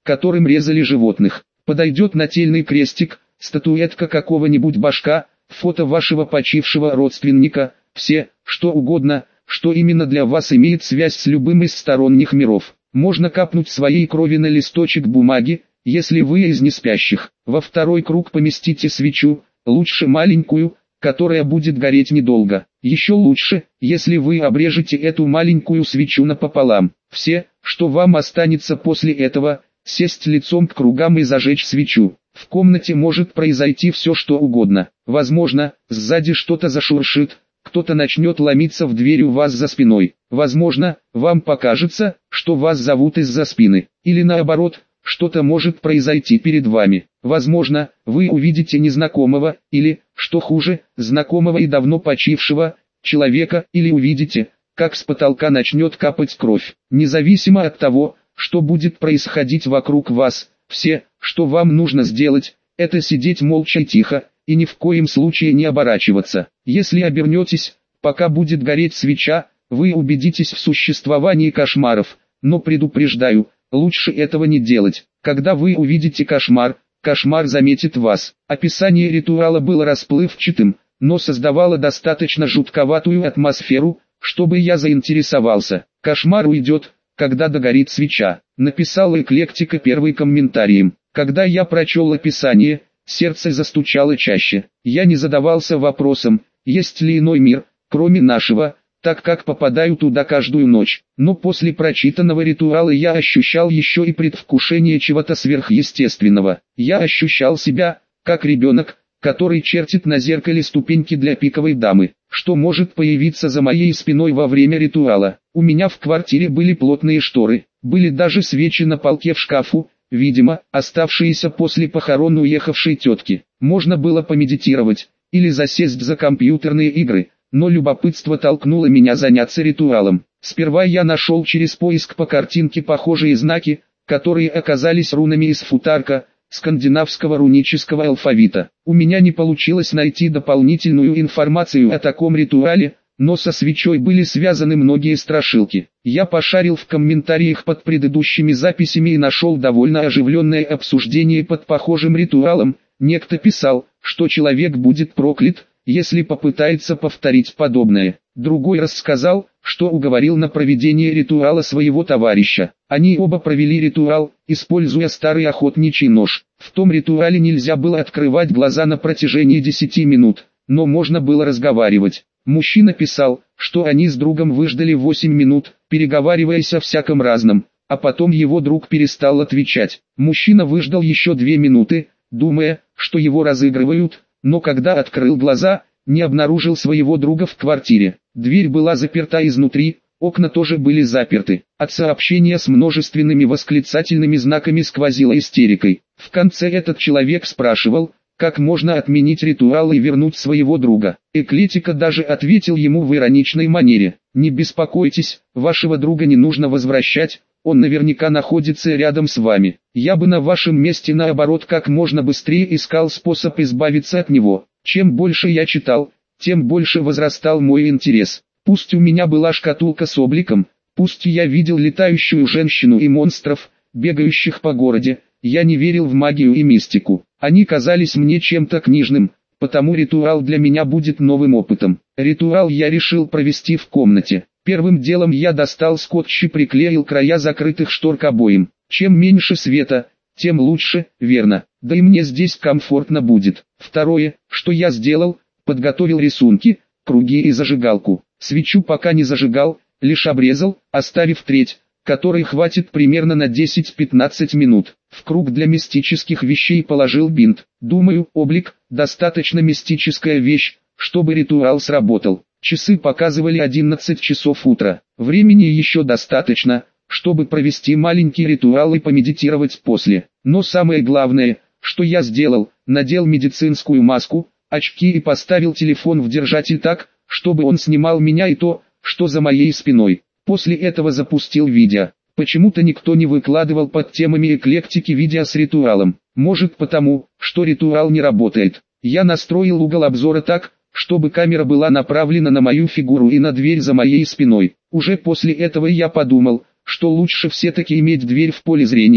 A: которым резали животных. Подойдет нательный крестик, статуэтка какого-нибудь башка, фото вашего почившего родственника, все, что угодно, что именно для вас имеет связь с любым из сторонних миров. Можно капнуть своей крови на листочек бумаги, если вы из неспящих. Во второй круг поместите свечу, лучше маленькую, которая будет гореть недолго. Еще лучше, если вы обрежете эту маленькую свечу напополам. Все, что вам останется после этого, сесть лицом к кругам и зажечь свечу. В комнате может произойти все что угодно. Возможно, сзади что-то зашуршит, кто-то начнет ломиться в дверь у вас за спиной. Возможно, вам покажется, что вас зовут из-за спины. Или наоборот, что-то может произойти перед вами. Возможно, вы увидите незнакомого, или, что хуже, знакомого и давно почившего человека, или увидите, как с потолка начнет капать кровь. Независимо от того, что будет происходить вокруг вас, все, что вам нужно сделать, это сидеть молча и тихо, и ни в коем случае не оборачиваться. Если обернетесь, пока будет гореть свеча, вы убедитесь в существовании кошмаров, но предупреждаю, лучше этого не делать. Когда вы увидите кошмар, кошмар заметит вас. Описание ритуала было расплывчатым, но создавало достаточно жутковатую атмосферу, чтобы я заинтересовался. Кошмар уйдет, когда догорит свеча. Написал эклектика первый комментарием. Когда я прочел описание, сердце застучало чаще. Я не задавался вопросом, есть ли иной мир, кроме нашего, так как попадаю туда каждую ночь. Но после прочитанного ритуала я ощущал еще и предвкушение чего-то сверхъестественного. Я ощущал себя, как ребенок, который чертит на зеркале ступеньки для пиковой дамы, что может появиться за моей спиной во время ритуала. У меня в квартире были плотные шторы, были даже свечи на полке в шкафу, видимо, оставшиеся после похорон уехавшей тетки. Можно было помедитировать, или засесть за компьютерные игры, но любопытство толкнуло меня заняться ритуалом. Сперва я нашел через поиск по картинке похожие знаки, которые оказались рунами из футарка, скандинавского рунического алфавита. У меня не получилось найти дополнительную информацию о таком ритуале, но со свечой были связаны многие страшилки. Я пошарил в комментариях под предыдущими записями и нашел довольно оживленное обсуждение под похожим ритуалом. Некто писал, что человек будет проклят, если попытается повторить подобное. Другой рассказал, что уговорил на проведение ритуала своего товарища. Они оба провели ритуал, используя старый охотничий нож. В том ритуале нельзя было открывать глаза на протяжении десяти минут, но можно было разговаривать. Мужчина писал, что они с другом выждали восемь минут, переговариваясь о всяком разном, а потом его друг перестал отвечать. Мужчина выждал еще две минуты, думая, что его разыгрывают, но когда открыл глаза, не обнаружил своего друга в квартире. Дверь была заперта изнутри, окна тоже были заперты. От сообщения с множественными восклицательными знаками сквозило истерикой. В конце этот человек спрашивал, как можно отменить ритуал и вернуть своего друга. Эклетика даже ответил ему в ироничной манере: «Не беспокойтесь, вашего друга не нужно возвращать, он наверняка находится рядом с вами. Я бы на вашем месте наоборот как можно быстрее искал способ избавиться от него». Чем больше я читал, тем больше возрастал мой интерес. Пусть у меня была шкатулка с обликом, пусть я видел летающую женщину и монстров, бегающих по городе, я не верил в магию и мистику. Они казались мне чем-то книжным, потому ритуал для меня будет новым опытом. Ритуал я решил провести в комнате. Первым делом я достал скотч и приклеил края закрытых штор к обоям. Чем меньше света, тем лучше, верно, да и мне здесь комфортно будет. Второе, что я сделал, подготовил рисунки, круги и зажигалку. Свечу пока не зажигал, лишь обрезал, оставив треть, которой хватит примерно на десять-пятнадцать минут. В круг для мистических вещей положил бинт. Думаю, облик – достаточно мистическая вещь, чтобы ритуал сработал. Часы показывали одиннадцать часов утра. Времени еще достаточно, чтобы провести маленький ритуал и помедитировать после. Но самое главное, что я сделал, надел медицинскую маску, очки и поставил телефон в держатель так, чтобы он снимал меня и то, что за моей спиной. После этого запустил видео. Почему-то никто не выкладывал под темами эклектики видео с ритуалом. Может потому, что ритуал не работает. Я настроил угол обзора так, чтобы камера была направлена на мою фигуру и на дверь за моей спиной. Уже после этого я подумал, что лучше все-таки иметь дверь в поле зрения,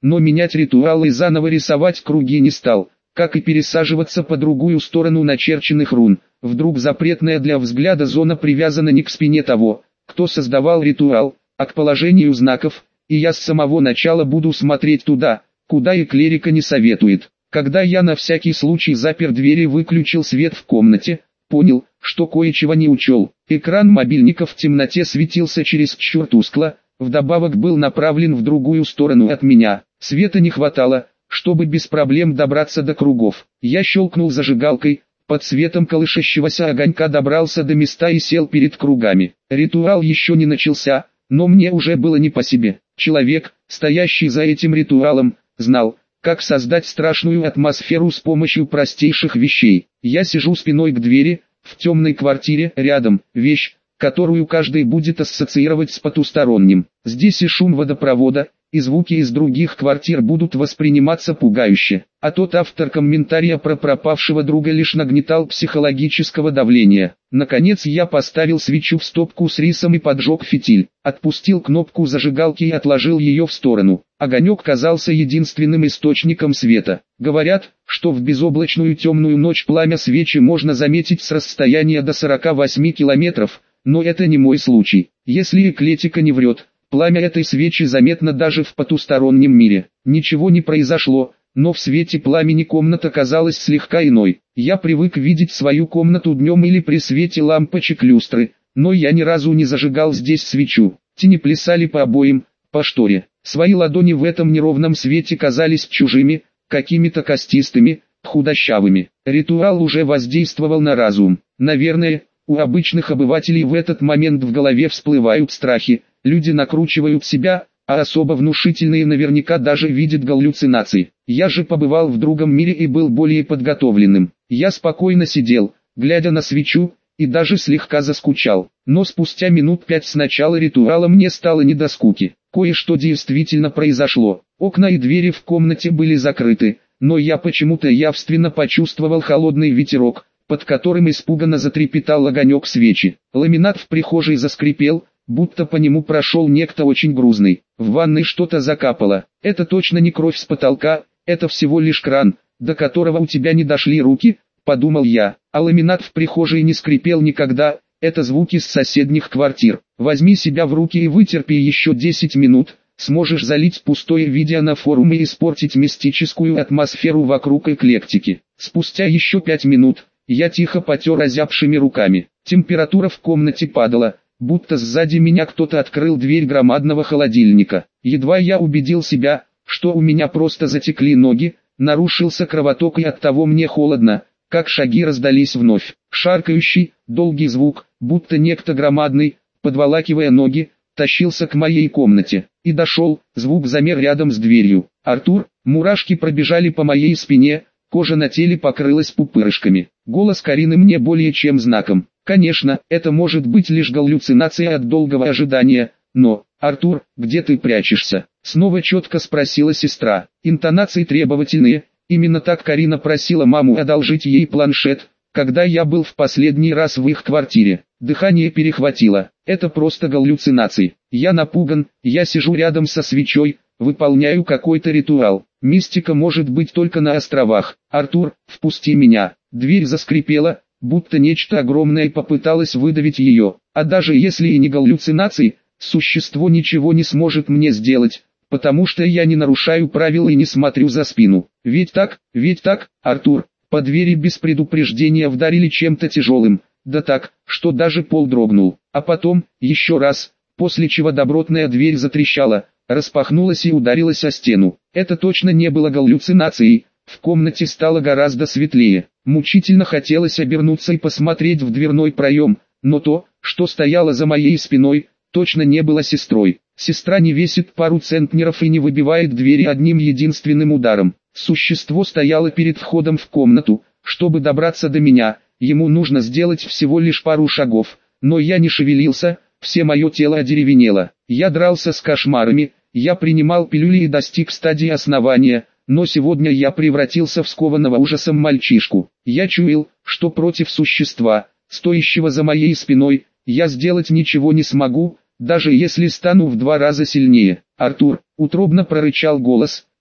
A: но менять ритуал и заново рисовать круги не стал, как и пересаживаться по другую сторону начерченных рун. Вдруг запретная для взгляда зона привязана не к спине того, кто создавал ритуал, а к положению знаков, и я с самого начала буду смотреть туда, куда и клирика не советует. Когда я на всякий случай запер дверь и выключил свет в комнате, понял, что кое-чего не учел. Экран мобильника в темноте светился чересчур тускло, вдобавок был направлен в другую сторону от меня. Света не хватало, чтобы без проблем добраться до кругов. Я щелкнул зажигалкой, под светом колышащегося огонька добрался до места и сел перед кругами. Ритуал еще не начался, но мне уже было не по себе. Человек, стоящий за этим ритуалом, знал, как создать страшную атмосферу с помощью простейших вещей. Я сижу спиной к двери, в темной квартире, рядом, вещь, которую каждый будет ассоциировать с потусторонним. Здесь и шум водопровода, и звуки из других квартир будут восприниматься пугающе. А тот автор комментария про пропавшего друга лишь нагнетал психологического давления. Наконец я поставил свечу в стопку с рисом и поджег фитиль. Отпустил кнопку зажигалки и отложил ее в сторону. Огонек казался единственным источником света. Говорят, что в безоблачную темную ночь пламя свечи можно заметить с расстояния до сорока восьми километров, но это не мой случай. Если эклетика не врет, пламя этой свечи заметно даже в потустороннем мире. Ничего не произошло, но в свете пламени комната казалась слегка иной. Я привык видеть свою комнату днем или при свете лампочек люстры, но я ни разу не зажигал здесь свечу. Тени плясали по обоям, по шторе. Свои ладони в этом неровном свете казались чужими, какими-то костистыми, худощавыми. Ритуал уже воздействовал на разум. Наверное, у обычных обывателей в этот момент в голове всплывают страхи, люди накручивают себя, а особо внушительные наверняка даже видят галлюцинации. Я же побывал в другом мире и был более подготовленным. Я спокойно сидел, глядя на свечу, и даже слегка заскучал. Но спустя минут пять с начала ритуала мне стало не до скуки. Кое-что действительно произошло. Окна и двери в комнате были закрыты, но я почему-то явственно почувствовал холодный ветерок, под которым испуганно затрепетал огонек свечи. Ламинат в прихожей заскрипел, будто по нему прошел некто очень грузный. В ванной что-то закапало. Это точно не кровь с потолка, это всего лишь кран, до которого у тебя не дошли руки, подумал я. А ламинат в прихожей не скрипел никогда, это звуки с соседних квартир. Возьми себя в руки и вытерпи еще десять минут, сможешь залить пустое видео на форум и испортить мистическую атмосферу вокруг эклектики. Спустя еще пять минут, я тихо потер озябшими руками. Температура в комнате падала, будто сзади меня кто-то открыл дверь громадного холодильника. Едва я убедил себя, что у меня просто затекли ноги, нарушился кровоток и оттого мне холодно, как шаги раздались вновь. Шаркающий, долгий звук, будто некто громадный, подволакивая ноги, тащился к моей комнате. И дошел, звук замер рядом с дверью. «Артур!» Мурашки пробежали по моей спине, кожа на теле покрылась пупырышками. Голос Карины мне более чем знаком. Конечно, это может быть лишь галлюцинация от долгого ожидания, но... «Артур, где ты прячешься?» Снова четко спросила сестра. Интонации требовательные. Именно так Карина просила маму одолжить ей планшет, когда я был в последний раз в их квартире. Дыхание перехватило. Это просто галлюцинации. Я напуган, я сижу рядом со свечой, выполняю какой-то ритуал. Мистика может быть только на островах. «Артур, впусти меня». Дверь заскрипела, будто нечто огромное попыталось выдавить ее. А даже если и не галлюцинации, существо ничего не сможет мне сделать, потому что я не нарушаю правил и не смотрю за спину. Ведь так, ведь так, Артур? По двери без предупреждения вдарили чем-то тяжелым, да так, что даже пол дрогнул. А потом, еще раз, после чего добротная дверь затрещала, распахнулась и ударилась о стену. Это точно не было галлюцинацией, в комнате стало гораздо светлее. Мучительно хотелось обернуться и посмотреть в дверной проем, но то, что стояло за моей спиной, точно не было сестрой. Сестра не весит пару центнеров и не выбивает двери одним единственным ударом. Существо стояло перед входом в комнату, чтобы добраться до меня, ему нужно сделать всего лишь пару шагов, но я не шевелился, все мое тело одеревенело. Я дрался с кошмарами, я принимал пилюли и достиг стадии основания, но сегодня я превратился в скованного ужасом мальчишку. Я чуял, что против существа, стоящего за моей спиной, я сделать ничего не смогу, даже если стану в два раза сильнее. «Артур!» — утробно прорычал голос,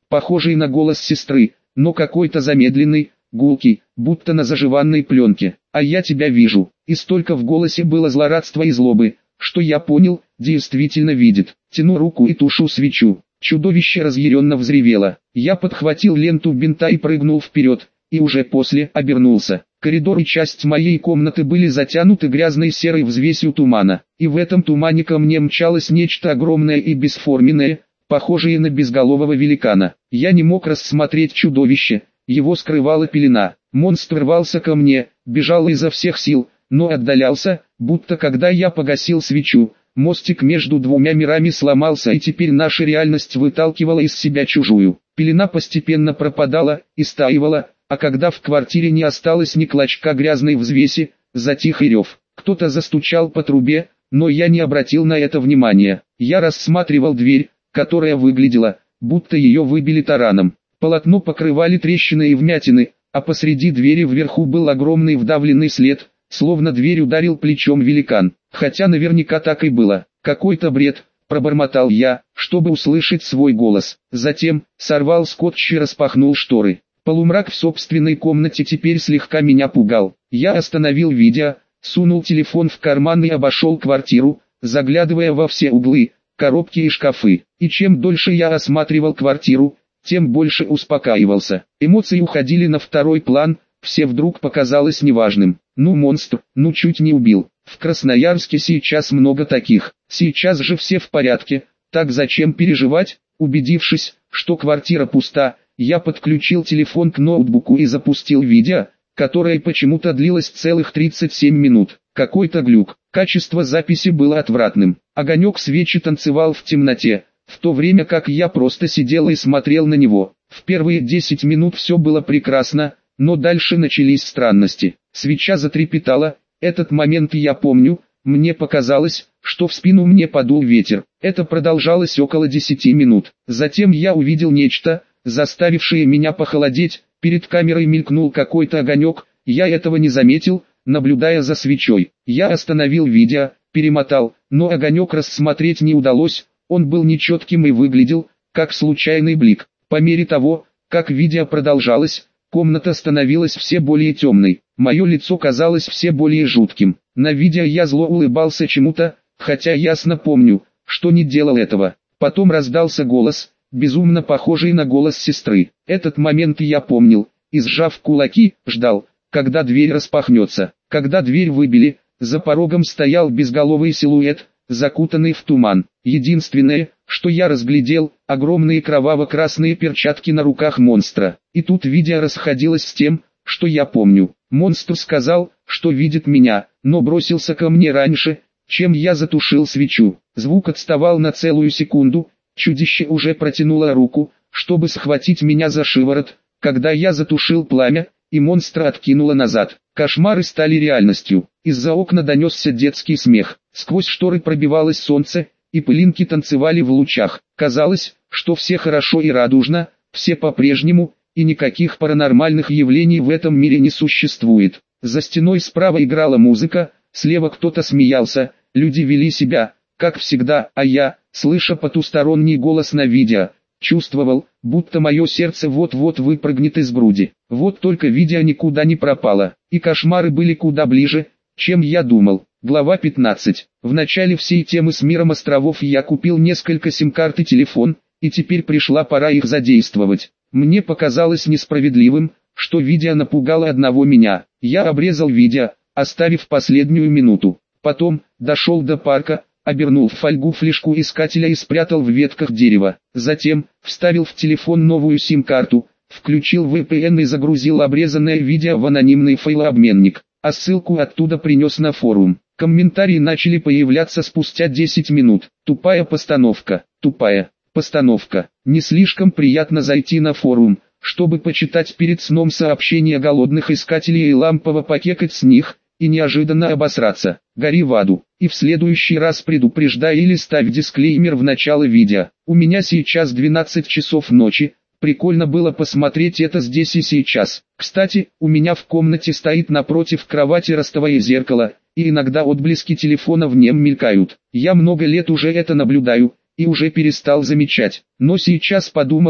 A: похожий на голос сестры, но какой-то замедленный, гулкий, будто на заживанной пленке. «А я тебя вижу». И столько в голосе было злорадства и злобы, что я понял, действительно видит. Тяну руку и тушу свечу. Чудовище разъяренно взревело. Я подхватил ленту бинта и прыгнул вперед, и уже после обернулся. Коридор и часть моей комнаты были затянуты грязной серой взвесью тумана, и в этом тумане ко мне мчалось нечто огромное и бесформенное, похожее на безголового великана. Я не мог рассмотреть чудовище, его скрывала пелена. Монстр рвался ко мне, бежал изо всех сил, но отдалялся, будто когда я погасил свечу. Мостик между двумя мирами сломался, и теперь наша реальность выталкивала из себя чужую. Пелена постепенно пропадала, истаивала, а когда в квартире не осталось ни клочка грязной взвеси, затих и рев. Кто-то застучал по трубе, но я не обратил на это внимания. Я рассматривал дверь, которая выглядела, будто ее выбили тараном. Полотно покрывали трещины и вмятины, а посреди двери вверху был огромный вдавленный след, словно дверь ударил плечом великан. Хотя наверняка так и было. Какой-то бред, пробормотал я, чтобы услышать свой голос. Затем сорвал скотч и распахнул шторы. Полумрак в собственной комнате теперь слегка меня пугал. Я остановил видео, сунул телефон в карман и обошел квартиру, заглядывая во все углы, коробки и шкафы. И чем дольше я осматривал квартиру, тем больше успокаивался. Эмоции уходили на второй план, все вдруг показалось неважным. Ну монстр, ну чуть не убил. В Красноярске сейчас много таких. Сейчас же все в порядке, так зачем переживать? Убедившись, что квартира пуста, я подключил телефон к ноутбуку и запустил видео, которое почему-то длилось целых тридцать семь минут. Какой-то глюк. Качество записи было отвратным. Огонек свечи танцевал в темноте, в то время как я просто сидел и смотрел на него. В первые десять минут все было прекрасно, но дальше начались странности. Свеча затрепетала, этот момент я помню, мне показалось, что в спину мне подул ветер. Это продолжалось около десяти минут. Затем я увидел нечто, заставившее меня похолодеть, перед камерой мелькнул какой-то огонек, я этого не заметил, наблюдая за свечой. Я остановил видео, перемотал, но огонек рассмотреть не удалось, он был нечетким и выглядел, как случайный блик. По мере того, как видео продолжалось, комната становилась все более темной, мое лицо казалось все более жутким. На видео я зло улыбался чему-то, хотя ясно помню, что не делал этого. Потом раздался голос, безумно похожий на голос сестры. Этот момент я помнил, и сжав кулаки, ждал, когда дверь распахнется. Когда дверь выбили, за порогом стоял безголовый силуэт, закутанный в туман. Единственное, что я разглядел, огромные кроваво-красные перчатки на руках монстра. И тут видео расходилось с тем, что я помню. Монстр сказал, что видит меня, но бросился ко мне раньше, чем я затушил свечу. Звук отставал на целую секунду, чудище уже протянуло руку, чтобы схватить меня за шиворот, когда я затушил пламя, и монстра откинуло назад. Кошмары стали реальностью. Из-за окна донесся детский смех. Сквозь шторы пробивалось солнце, и пылинки танцевали в лучах. Казалось, что все хорошо и радужно, все по-прежнему, и никаких паранормальных явлений в этом мире не существует. За стеной справа играла музыка, слева кто-то смеялся, люди вели себя, как всегда, а я, слыша потусторонний голос на видео, чувствовал, будто мое сердце вот-вот выпрыгнет из груди. Вот только видео никуда не пропало, и кошмары были куда ближе, чем я думал. Глава пятнадцать. В начале всей темы с миром островов я купил несколько сим-карт и телефон, и теперь пришла пора их задействовать. Мне показалось несправедливым, что видео напугало одного меня. Я обрезал видео, оставив последнюю минуту. Потом, дошел до парка, обернул в фольгу флешку искателя и спрятал в ветках дерева. Затем, вставил в телефон новую сим-карту, включил ви пи эн и загрузил обрезанное видео в анонимный файлообменник, а ссылку оттуда принес на форум. Комментарии начали появляться спустя десять минут. Тупая постановка, тупая постановка. Не слишком приятно зайти на форум, чтобы почитать перед сном сообщения голодных искателей и лампово покекать с них, и неожиданно обосраться. Гори в аду. И в следующий раз предупреждай или ставь дисклеймер в начало видео. У меня сейчас двенадцать часов ночи. Прикольно было посмотреть это здесь и сейчас. Кстати, у меня в комнате стоит напротив кровати ростовое зеркало, и иногда отблески телефона в нем мелькают. Я много лет уже это наблюдаю, и уже перестал замечать. Но сейчас подумал,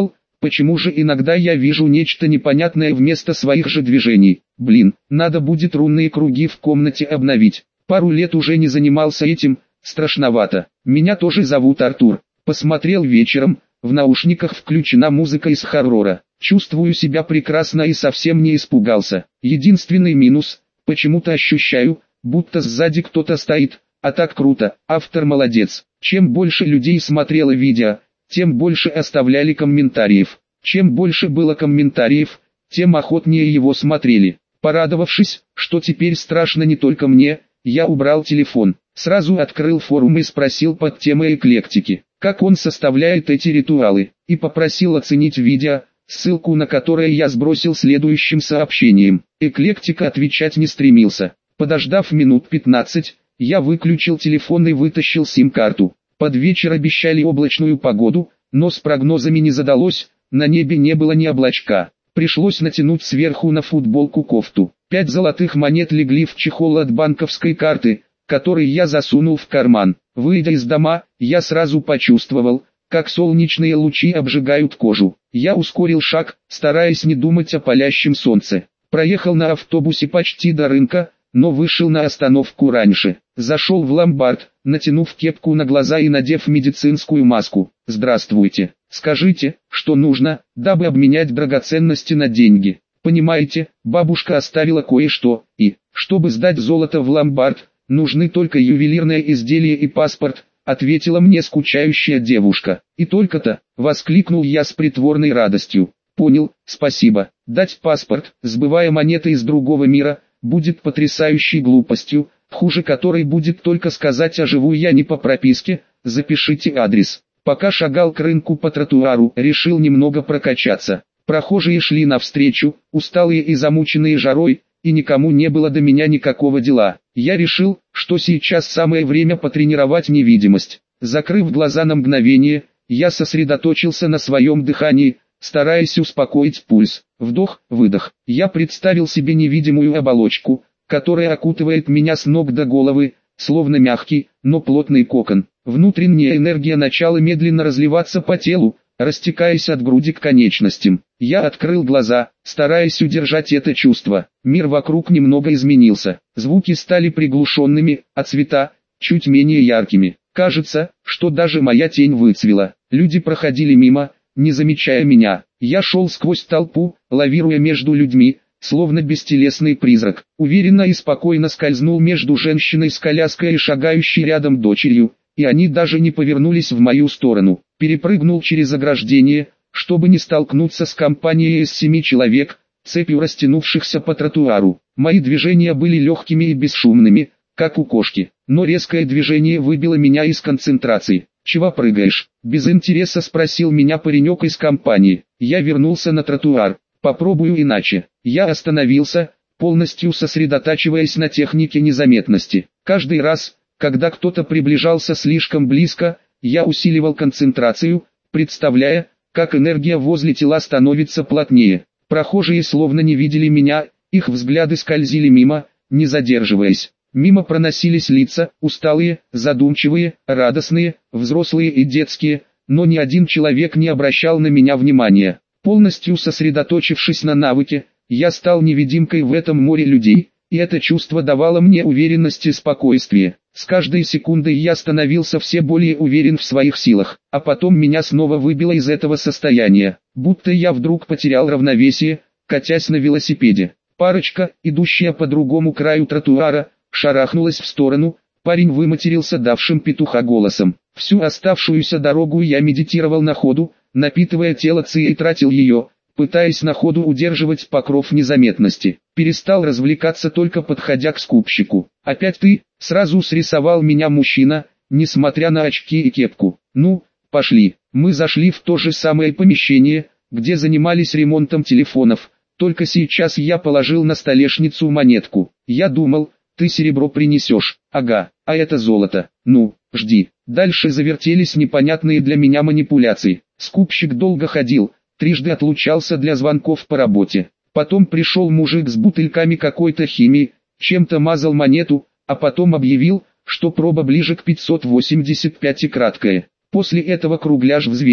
A: Почему же иногда я вижу нечто непонятное вместо своих же движений? Блин, надо будет рунные круги в комнате обновить. Пару лет уже не занимался этим, страшновато. Меня тоже зовут Артур. Посмотрел вечером, в наушниках включена музыка из хоррора. Чувствую себя прекрасно и совсем не испугался. Единственный минус, почему-то ощущаю, будто сзади кто-то стоит, а так круто, автор молодец. Чем больше людей смотрело видео, тем больше оставляли комментариев. Чем больше было комментариев, тем охотнее его смотрели. Порадовавшись, что теперь страшно не только мне, я убрал телефон. Сразу открыл форум и спросил под темой эклектики, как он составляет эти ритуалы, и попросил оценить видео, ссылку на которое я сбросил следующим сообщением. Эклектика отвечать не стремился. Подождав минут пятнадцать, я выключил телефон и вытащил сим-карту. Под вечер обещали облачную погоду, но с прогнозами не задалось, на небе не было ни облачка. Пришлось натянуть сверху на футболку кофту. Пять золотых монет легли в чехол от банковской карты, который я засунул в карман. Выйдя из дома, я сразу почувствовал, как солнечные лучи обжигают кожу. Я ускорил шаг, стараясь не думать о палящем солнце. Проехал на автобусе почти до рынка, но вышел на остановку раньше. Зашел в ломбард, натянув кепку на глаза и надев медицинскую маску. «Здравствуйте, скажите, что нужно, дабы обменять драгоценности на деньги?» «Понимаете, бабушка оставила кое-что, и, чтобы сдать золото в ломбард, нужны только ювелирное изделие и паспорт», ответила мне скучающая девушка. «И только-то», воскликнул я с притворной радостью. «Понял, спасибо. Дать паспорт, сбывая монеты из другого мира, будет потрясающей глупостью, хуже которой будет только сказать: а живу я не по прописке, запишите адрес». Пока шагал к рынку по тротуару, решил немного прокачаться. Прохожие шли навстречу, усталые и замученные жарой, и никому не было до меня никакого дела. Я решил, что сейчас самое время потренировать невидимость. Закрыв глаза на мгновение, я сосредоточился на своем дыхании, стараясь успокоить пульс. Вдох, выдох. Я представил себе невидимую оболочку, которая окутывает меня с ног до головы, словно мягкий, но плотный кокон. Внутренняя энергия начала медленно разливаться по телу, растекаясь от груди к конечностям. Я открыл глаза, стараясь удержать это чувство. Мир вокруг немного изменился. Звуки стали приглушенными, а цвета – чуть менее яркими. Кажется, что даже моя тень выцвела. Люди проходили мимо, не замечая меня. Я шел сквозь толпу, лавируя между людьми, словно бестелесный призрак. Уверенно и спокойно скользнул между женщиной с коляской и шагающей рядом дочерью, и они даже не повернулись в мою сторону. Перепрыгнул через ограждение, чтобы не столкнуться с компанией из семи человек, цепью растянувшихся по тротуару. Мои движения были легкими и бесшумными, как у кошки, но резкое движение выбило меня из концентрации. «Чего прыгаешь?» – без интереса спросил меня паренек из компании. Я вернулся на тротуар. «Попробую иначе». Я остановился, полностью сосредотачиваясь на технике незаметности. Каждый раз, когда кто-то приближался слишком близко, я усиливал концентрацию, представляя, как энергия возле тела становится плотнее. Прохожие словно не видели меня, их взгляды скользили мимо, не задерживаясь. Мимо проносились лица, усталые, задумчивые, радостные, взрослые и детские, но ни один человек не обращал на меня внимания. Полностью сосредоточившись на навыке, я стал невидимкой в этом море людей, и это чувство давало мне уверенность и спокойствие. С каждой секундой я становился все более уверен в своих силах, а потом меня снова выбило из этого состояния, будто я вдруг потерял равновесие, катясь на велосипеде. Парочка, идущая по другому краю тротуара, шарахнулась в сторону, парень выматерился давшим петуха голосом. Всю оставшуюся дорогу я медитировал на ходу, напитывая тело ци и тратил ее, пытаясь на ходу удерживать покров незаметности. Перестал развлекаться только подходя к скупщику. «Опять ты?» — сразу срисовал меня мужчина, несмотря на очки и кепку. «Ну, пошли». Мы зашли в то же самое помещение, где занимались ремонтом телефонов, только сейчас я положил на столешницу монетку. Я думал, ты серебро принесешь. Ага, а это золото. Ну, жди. Дальше завертелись непонятные для меня манипуляции. Скупщик долго ходил, трижды отлучался для звонков по работе. Потом пришел мужик с бутыльками какой-то химии, чем-то мазал монету, а потом объявил, что проба ближе к пятьсот восемьдесят пять и краткая. После этого кругляш взвесили.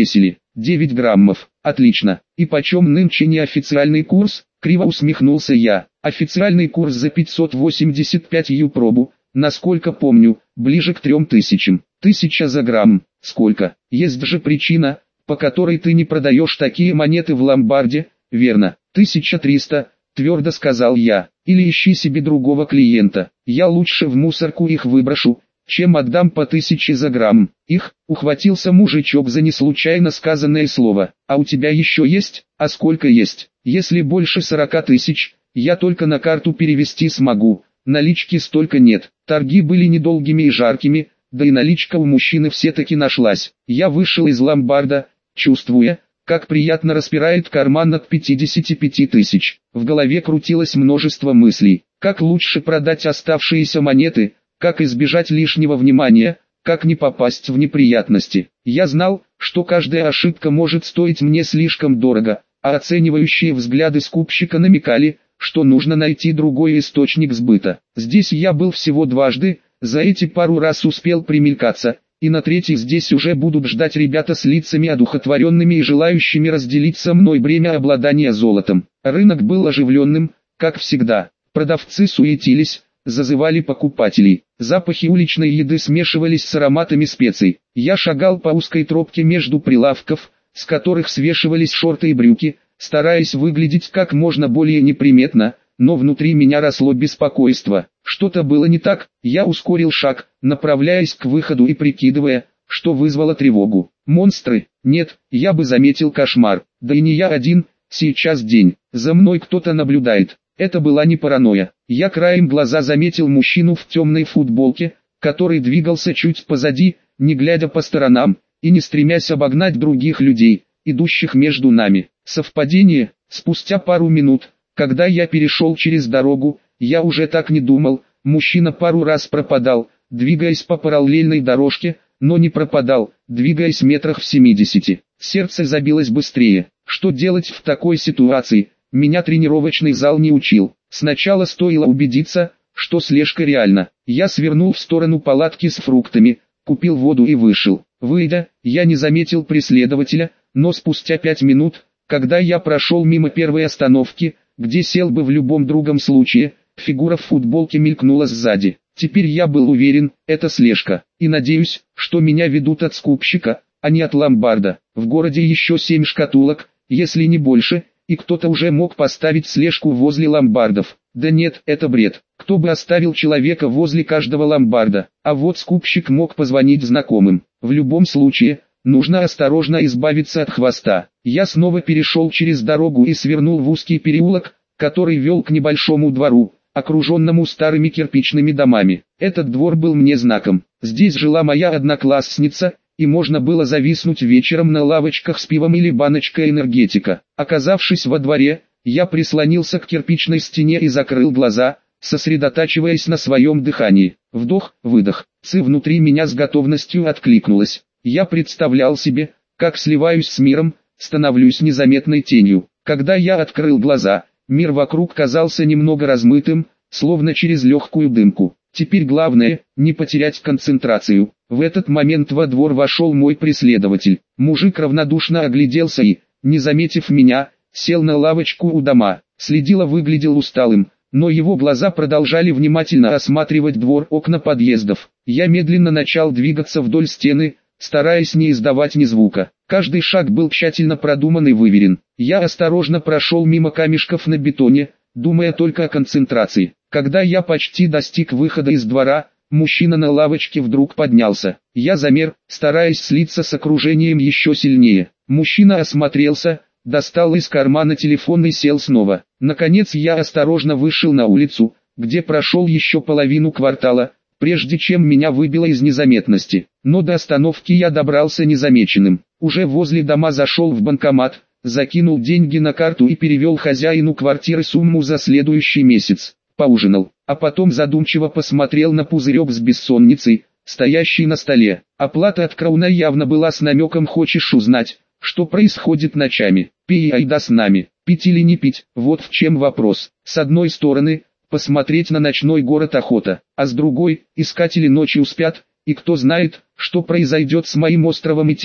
A: девять граммов. Отлично. И почем нынче неофициальный курс? Криво усмехнулся я. Официальный курс за пятьсот восемьдесят пять ю пробу, насколько помню, ближе к трем тысячам. Тысяча за грамм. Сколько? Есть же причина, по которой ты не продаешь такие монеты в ломбарде, верно? Тысяча триста, твердо сказал я. Или ищи себе другого клиента. Я лучше в мусорку их выброшу, чем отдам по тысяче за грамм. Их, ухватился мужичок за неслучайно сказанное слово. А у тебя еще есть? А сколько есть? Если больше сорока тысяч, я только на карту перевести смогу. Налички столько нет. Торги были недолгими и жаркими, да и наличка у мужчины все-таки нашлась. Я вышел из ломбарда, чувствуя, как приятно распирает карман от пятидесяти пяти тысяч. В голове крутилось множество мыслей. Как лучше продать оставшиеся монеты, как избежать лишнего внимания, как не попасть в неприятности. Я знал, что каждая ошибка может стоить мне слишком дорого, а оценивающие взгляды скупщика намекали, что нужно найти другой источник сбыта. Здесь я был всего дважды, за эти пару раз успел примелькаться, и на третий здесь уже будут ждать ребята с лицами одухотворенными и желающими разделить со мной бремя обладания золотом. Рынок был оживленным, как всегда. Продавцы суетились, зазывали покупателей. Запахи уличной еды смешивались с ароматами специй. Я шагал по узкой тропке между прилавков, с которых свешивались шорты и брюки, стараясь выглядеть как можно более неприметно, но внутри меня росло беспокойство. Что-то было не так, я ускорил шаг, направляясь к выходу и прикидывая, что вызвало тревогу. Монстры? Нет, я бы заметил кошмар. Да и не я один, сейчас день. За мной кто-то наблюдает. Это была не паранойя. Я краем глаза заметил мужчину в темной футболке, который двигался чуть позади, не глядя по сторонам, и не стремясь обогнать других людей, идущих между нами. Совпадение? Спустя пару минут, когда я перешел через дорогу, я уже так не думал, мужчина пару раз пропадал, двигаясь по параллельной дорожке, но не пропадал, двигаясь метрах в семидесяти. Сердце забилось быстрее. Что делать в такой ситуации? Меня тренировочный зал не учил. Сначала стоило убедиться, что слежка реальна. Я свернул в сторону палатки с фруктами, купил воду и вышел. Выйдя, я не заметил преследователя, но спустя пять минут, когда я прошел мимо первой остановки, где сел бы в любом другом случае, фигура в футболке мелькнула сзади. Теперь я был уверен, это слежка, и надеюсь, что меня ведут от скупщика, а не от ломбарда. В городе еще семь шкатулок, если не больше, и кто-то уже мог поставить слежку возле ломбардов. Да нет, это бред. Кто бы оставил человека возле каждого ломбарда? А вот скупщик мог позвонить знакомым. В любом случае, нужно осторожно избавиться от хвоста. Я снова перешел через дорогу и свернул в узкий переулок, который вел к небольшому двору, окруженному старыми кирпичными домами. Этот двор был мне знаком. Здесь жила моя одноклассница, и можно было зависнуть вечером на лавочках с пивом или баночкой энергетика. Оказавшись во дворе, я прислонился к кирпичной стене и закрыл глаза, сосредотачиваясь на своем дыхании. Вдох, выдох. Ци внутри меня с готовностью откликнулась. Я представлял себе, как сливаюсь с миром, становлюсь незаметной тенью. Когда я открыл глаза, мир вокруг казался немного размытым, словно через легкую дымку. Теперь главное, не потерять концентрацию. В этот момент во двор вошел мой преследователь. Мужик равнодушно огляделся и, не заметив меня, сел на лавочку у дома. Следило выглядел усталым, но его глаза продолжали внимательно осматривать двор, окна подъездов. Я медленно начал двигаться вдоль стены, стараясь не издавать ни звука. Каждый шаг был тщательно продуман и выверен. Я осторожно прошел мимо камешков на бетоне, думая только о концентрации. Когда я почти достиг выхода из двора, мужчина на лавочке вдруг поднялся. Я замер, стараясь слиться с окружением еще сильнее. Мужчина осмотрелся, достал из кармана телефон и сел снова. Наконец я осторожно вышел на улицу, где прошел еще половину квартала, прежде чем меня выбило из незаметности. Но до остановки я добрался незамеченным. Уже возле дома зашел в банкомат, закинул деньги на карту и перевел хозяину квартиры сумму за следующий месяц. Поужинал, а потом задумчиво посмотрел на пузырек с бессонницей, стоящий на столе. Оплата от Крауна явно была с намеком: хочешь узнать, что происходит ночами? Пей, айда с нами. Пить или не пить, вот в чем вопрос. С одной стороны, посмотреть на ночной город охота, а с другой, искатели ночью спят, и кто знает, что произойдет с моим островом и телом.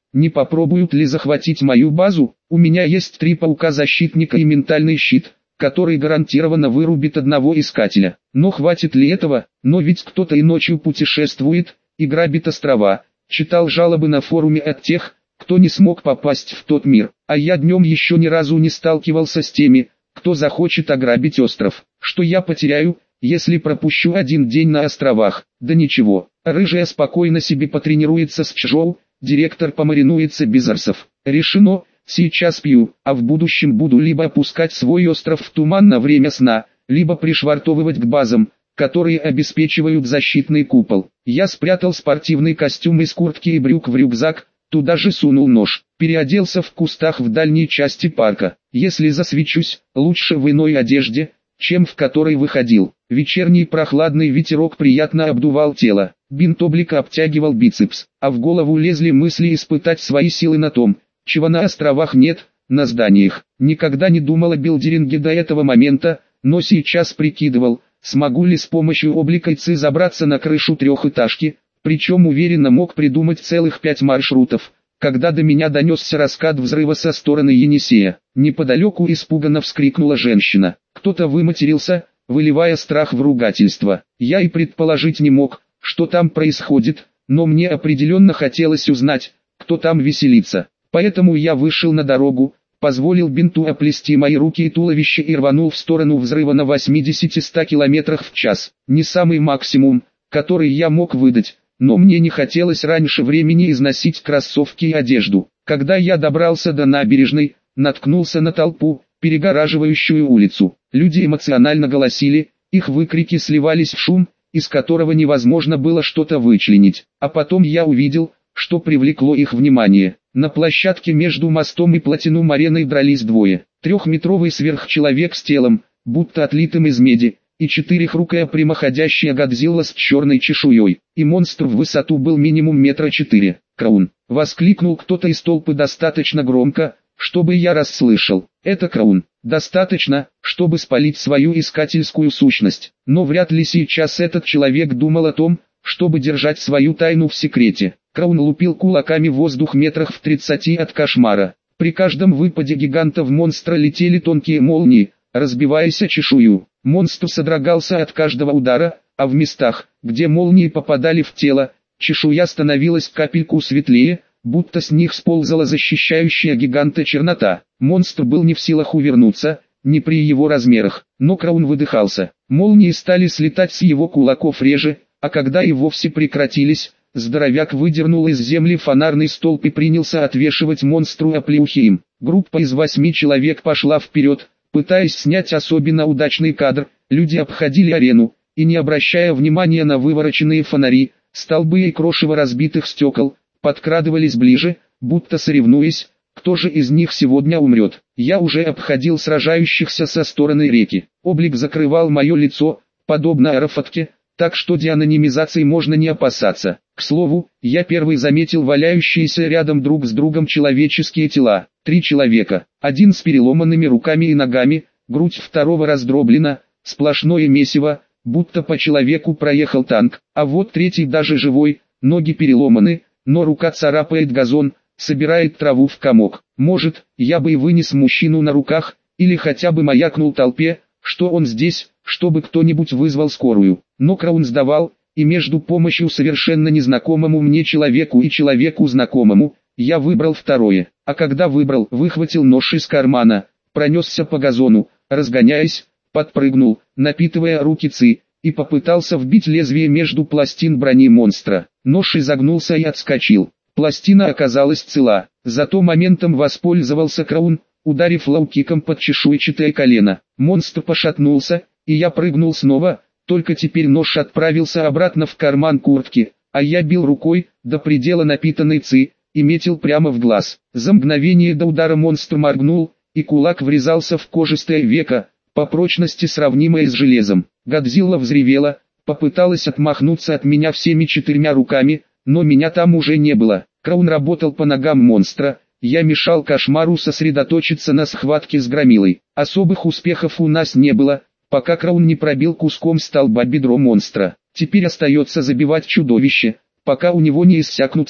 A: Не попробуют ли захватить мою базу? У меня есть три паука-защитника и ментальный щит, который гарантированно вырубит одного искателя. Но хватит ли этого? Но ведь кто-то и ночью путешествует, и грабит острова. Читал жалобы на форуме от тех, кто не смог попасть в тот мир. А я днем еще ни разу не сталкивался с теми, кто захочет ограбить остров. Что я потеряю, если пропущу один день на островах? Да ничего, рыжая спокойно себе потренируется с Чжоу, директор помаринуется без арсов. Решено, сейчас пью, а в будущем буду либо опускать свой остров в туман на время сна, либо пришвартовывать к базам, которые обеспечивают защитный купол. Я спрятал спортивный костюм из куртки и брюк в рюкзак, туда же сунул нож, переоделся в кустах в дальней части парка. Если засвечусь, лучше в иной одежде, чем в которой выходил. Вечерний прохладный ветерок приятно обдувал тело, бинт облика обтягивал бицепс, а в голову лезли мысли испытать свои силы на том, чего на островах нет, на зданиях. Никогда не думал о билдеринге до этого момента, но сейчас прикидывал, смогу ли с помощью облика ЦИ забраться на крышу трехэтажки, причем уверенно мог придумать целых пять маршрутов, когда до меня донесся раскат взрыва со стороны Енисея. Неподалеку испуганно вскрикнула женщина. Кто-то выматерился, выливая страх в ругательство. Я и предположить не мог, что там происходит, но мне определенно хотелось узнать, кто там веселится. Поэтому я вышел на дорогу, позволил бинту оплести мои руки и туловище и рванул в сторону взрыва на восьмидесяти-ста километрах в час. Не самый максимум, который я мог выдать, но мне не хотелось раньше времени износить кроссовки и одежду. Когда я добрался до набережной, наткнулся на толпу, перегораживающую улицу. Люди эмоционально голосили, их выкрики сливались в шум, из которого невозможно было что-то вычленить. А потом я увидел, что привлекло их внимание. На площадке между мостом и Платинум-ареной дрались двое. Трехметровый сверхчеловек с телом, будто отлитым из меди, и четырехрукая прямоходящая Годзилла с черной чешуей. И монстр в высоту был минимум метра четыре. «Краун!» — воскликнул кто-то из толпы достаточно громко, чтобы я расслышал. «Это Краун!» Достаточно, чтобы спалить свою искательскую сущность. Но вряд ли сейчас этот человек думал о том, чтобы держать свою тайну в секрете. Краун лупил кулаками в воздух метрах в тридцати от кошмара. При каждом выпаде гиганта в монстра летели тонкие молнии, разбиваясь о чешую. Монстр содрогался от каждого удара, а в местах, где молнии попадали в тело, чешуя становилась капельку светлее, будто с них сползала защищающая гиганта чернота. Монстр был не в силах увернуться, не при его размерах, но Краун выдыхался. Молнии стали слетать с его кулаков реже, а когда и вовсе прекратились, здоровяк выдернул из земли фонарный столб и принялся отвешивать монстру оплеухи им. Группа из восьми человек пошла вперед, пытаясь снять особенно удачный кадр. Люди обходили арену, и не обращая внимания на вывороченные фонари, столбы и крошево разбитых стекол, подкрадывались ближе, будто соревнуясь, кто же из них сегодня умрет. Я уже обходил сражающихся со стороны реки. Облик закрывал мое лицо, подобно аэрофотке, так что деанонимизации можно не опасаться. К слову, я первый заметил валяющиеся рядом друг с другом человеческие тела. Три человека, один с переломанными руками и ногами, грудь второго раздроблена, сплошное месиво, будто по человеку проехал танк, а вот третий даже живой, ноги переломаны, но рука царапает газон, собирает траву в комок. Может, я бы и вынес мужчину на руках, или хотя бы маякнул толпе, что он здесь, чтобы кто-нибудь вызвал скорую. Но Краун сдавал, и между помощью совершенно незнакомому мне человеку и человеку знакомому, я выбрал второе. А когда выбрал, выхватил нож из кармана, пронесся по газону, разгоняясь, подпрыгнул, напитывая руки ЦИ, и попытался вбить лезвие между пластин брони монстра. Нож изогнулся и отскочил. Пластина оказалась цела, зато моментом воспользовался Краун, ударив лоу-киком под чешуйчатое колено. Монстр пошатнулся, и я прыгнул снова, только теперь нож отправился обратно в карман куртки, а я бил рукой, до предела напитанной ЦИ, и метил прямо в глаз. За мгновение до удара монстр моргнул, и кулак врезался в кожистое веко, по прочности сравнимое с железом. Годзилла взревела, попыталась отмахнуться от меня всеми четырьмя руками, но меня там уже не было. Краун работал по ногам монстра, я мешал кошмару сосредоточиться на схватке с громилой. Особых успехов у нас не было, пока Краун не пробил куском столба бедро монстра. Теперь остается забивать чудовище, пока у него не иссякнут силы.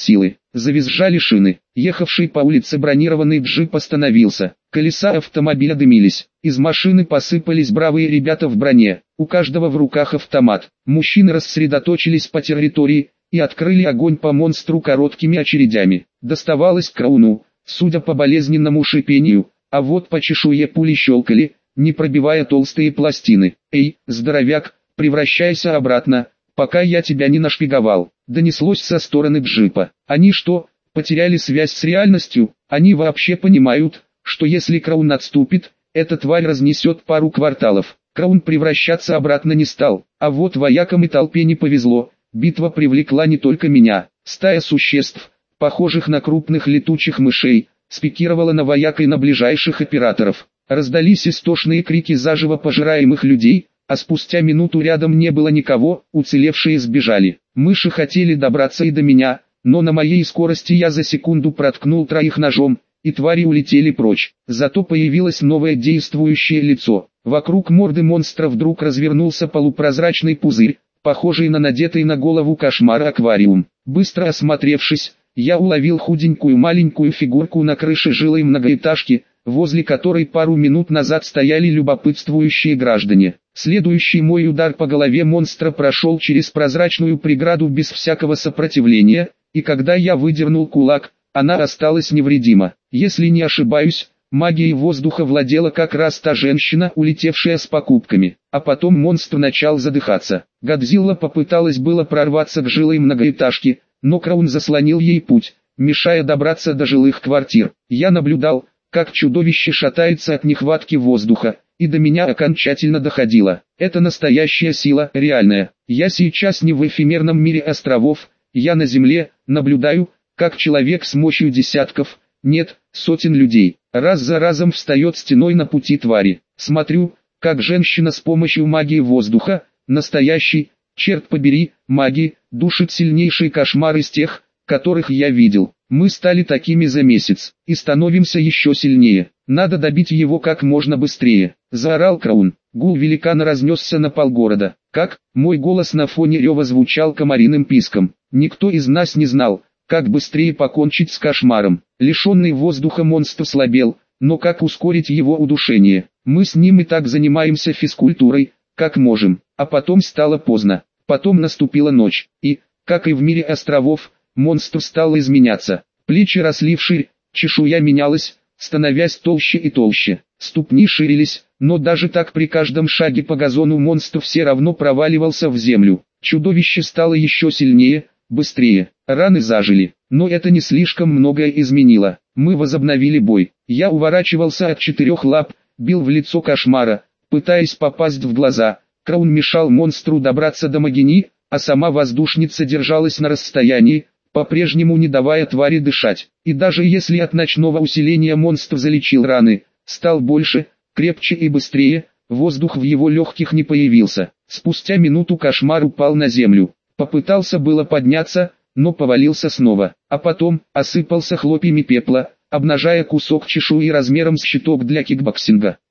A: Завизжали шины. Ехавший по улице бронированный джип остановился. Колеса автомобиля дымились. Из машины посыпались бравые ребята в броне. У каждого в руках автомат. Мужчины рассредоточились по территории и открыли огонь по монстру короткими очередями. Доставалось Крауну, судя по болезненному шипению, а вот по чешуе пули щелкали, не пробивая толстые пластины. «Эй, здоровяк, превращайся обратно, пока я тебя не нашпиговал», донеслось со стороны джипа. Они что, потеряли связь с реальностью? Они вообще понимают, что если Краун отступит, эта тварь разнесет пару кварталов. Краун превращаться обратно не стал, а вот воякам и толпе не повезло. Битва привлекла не только меня. Стая существ, похожих на крупных летучих мышей, спикировала на вояк и на ближайших операторов. Раздались истошные крики заживо пожираемых людей, а спустя минуту рядом не было никого, уцелевшие сбежали. Мыши хотели добраться и до меня, но на моей скорости я за секунду проткнул троих ножом, и твари улетели прочь. Зато появилось новое действующее лицо. Вокруг морды монстра вдруг развернулся полупрозрачный пузырь, похожий на надетый на голову кошмара аквариум. Быстро осмотревшись, я уловил худенькую маленькую фигурку на крыше жилой многоэтажки, возле которой пару минут назад стояли любопытствующие граждане. Следующий мой удар по голове монстра прошел через прозрачную преграду без всякого сопротивления, и когда я выдернул кулак, она осталась невредима. Если не ошибаюсь, магией воздуха владела как раз та женщина, улетевшая с покупками. А потом монстр начал задыхаться. Годзилла попыталась было прорваться к жилой многоэтажке, но Краун заслонил ей путь, мешая добраться до жилых квартир. Я наблюдал, как чудовище шатается от нехватки воздуха, и до меня окончательно доходило. Это настоящая сила, реальная. Я сейчас не в эфемерном мире островов, я на земле, наблюдаю, как человек с мощью десятков, нет, сотен людей, раз за разом встает стеной на пути твари. Смотрю, как женщина с помощью магии воздуха, настоящий, черт побери, магии, душит сильнейший кошмар из тех, которых я видел. Мы стали такими за месяц, и становимся еще сильнее. Надо добить его как можно быстрее, заорал Краун. Гул великана разнесся на полгорода. Как? Мой голос на фоне рева звучал комариным писком. Никто из нас не знал, как быстрее покончить с кошмаром. Лишенный воздуха монстр слабел, но как ускорить его удушение? Мы с ним и так занимаемся физкультурой, как можем. А потом стало поздно. Потом наступила ночь, и, как и в мире островов, монстр стал изменяться. Плечи росли вширь, чешуя менялась, становясь толще и толще. Ступни ширились, но даже так при каждом шаге по газону монстр все равно проваливался в землю. Чудовище стало еще сильнее, быстрее. Раны зажили, но это не слишком многое изменило. Мы возобновили бой. Я уворачивался от четырех лап, бил в лицо кошмара, пытаясь попасть в глаза. Краун мешал монстру добраться до Магини, а сама воздушница держалась на расстоянии, по-прежнему не давая твари дышать. И даже если от ночного усиления монстр залечил раны, стал больше, крепче и быстрее, воздух в его легких не появился. Спустя минуту кошмар упал на землю. Попытался было подняться, но повалился снова, а потом осыпался хлопьями пепла, обнажая кусок чешуи размером с щиток для кикбоксинга.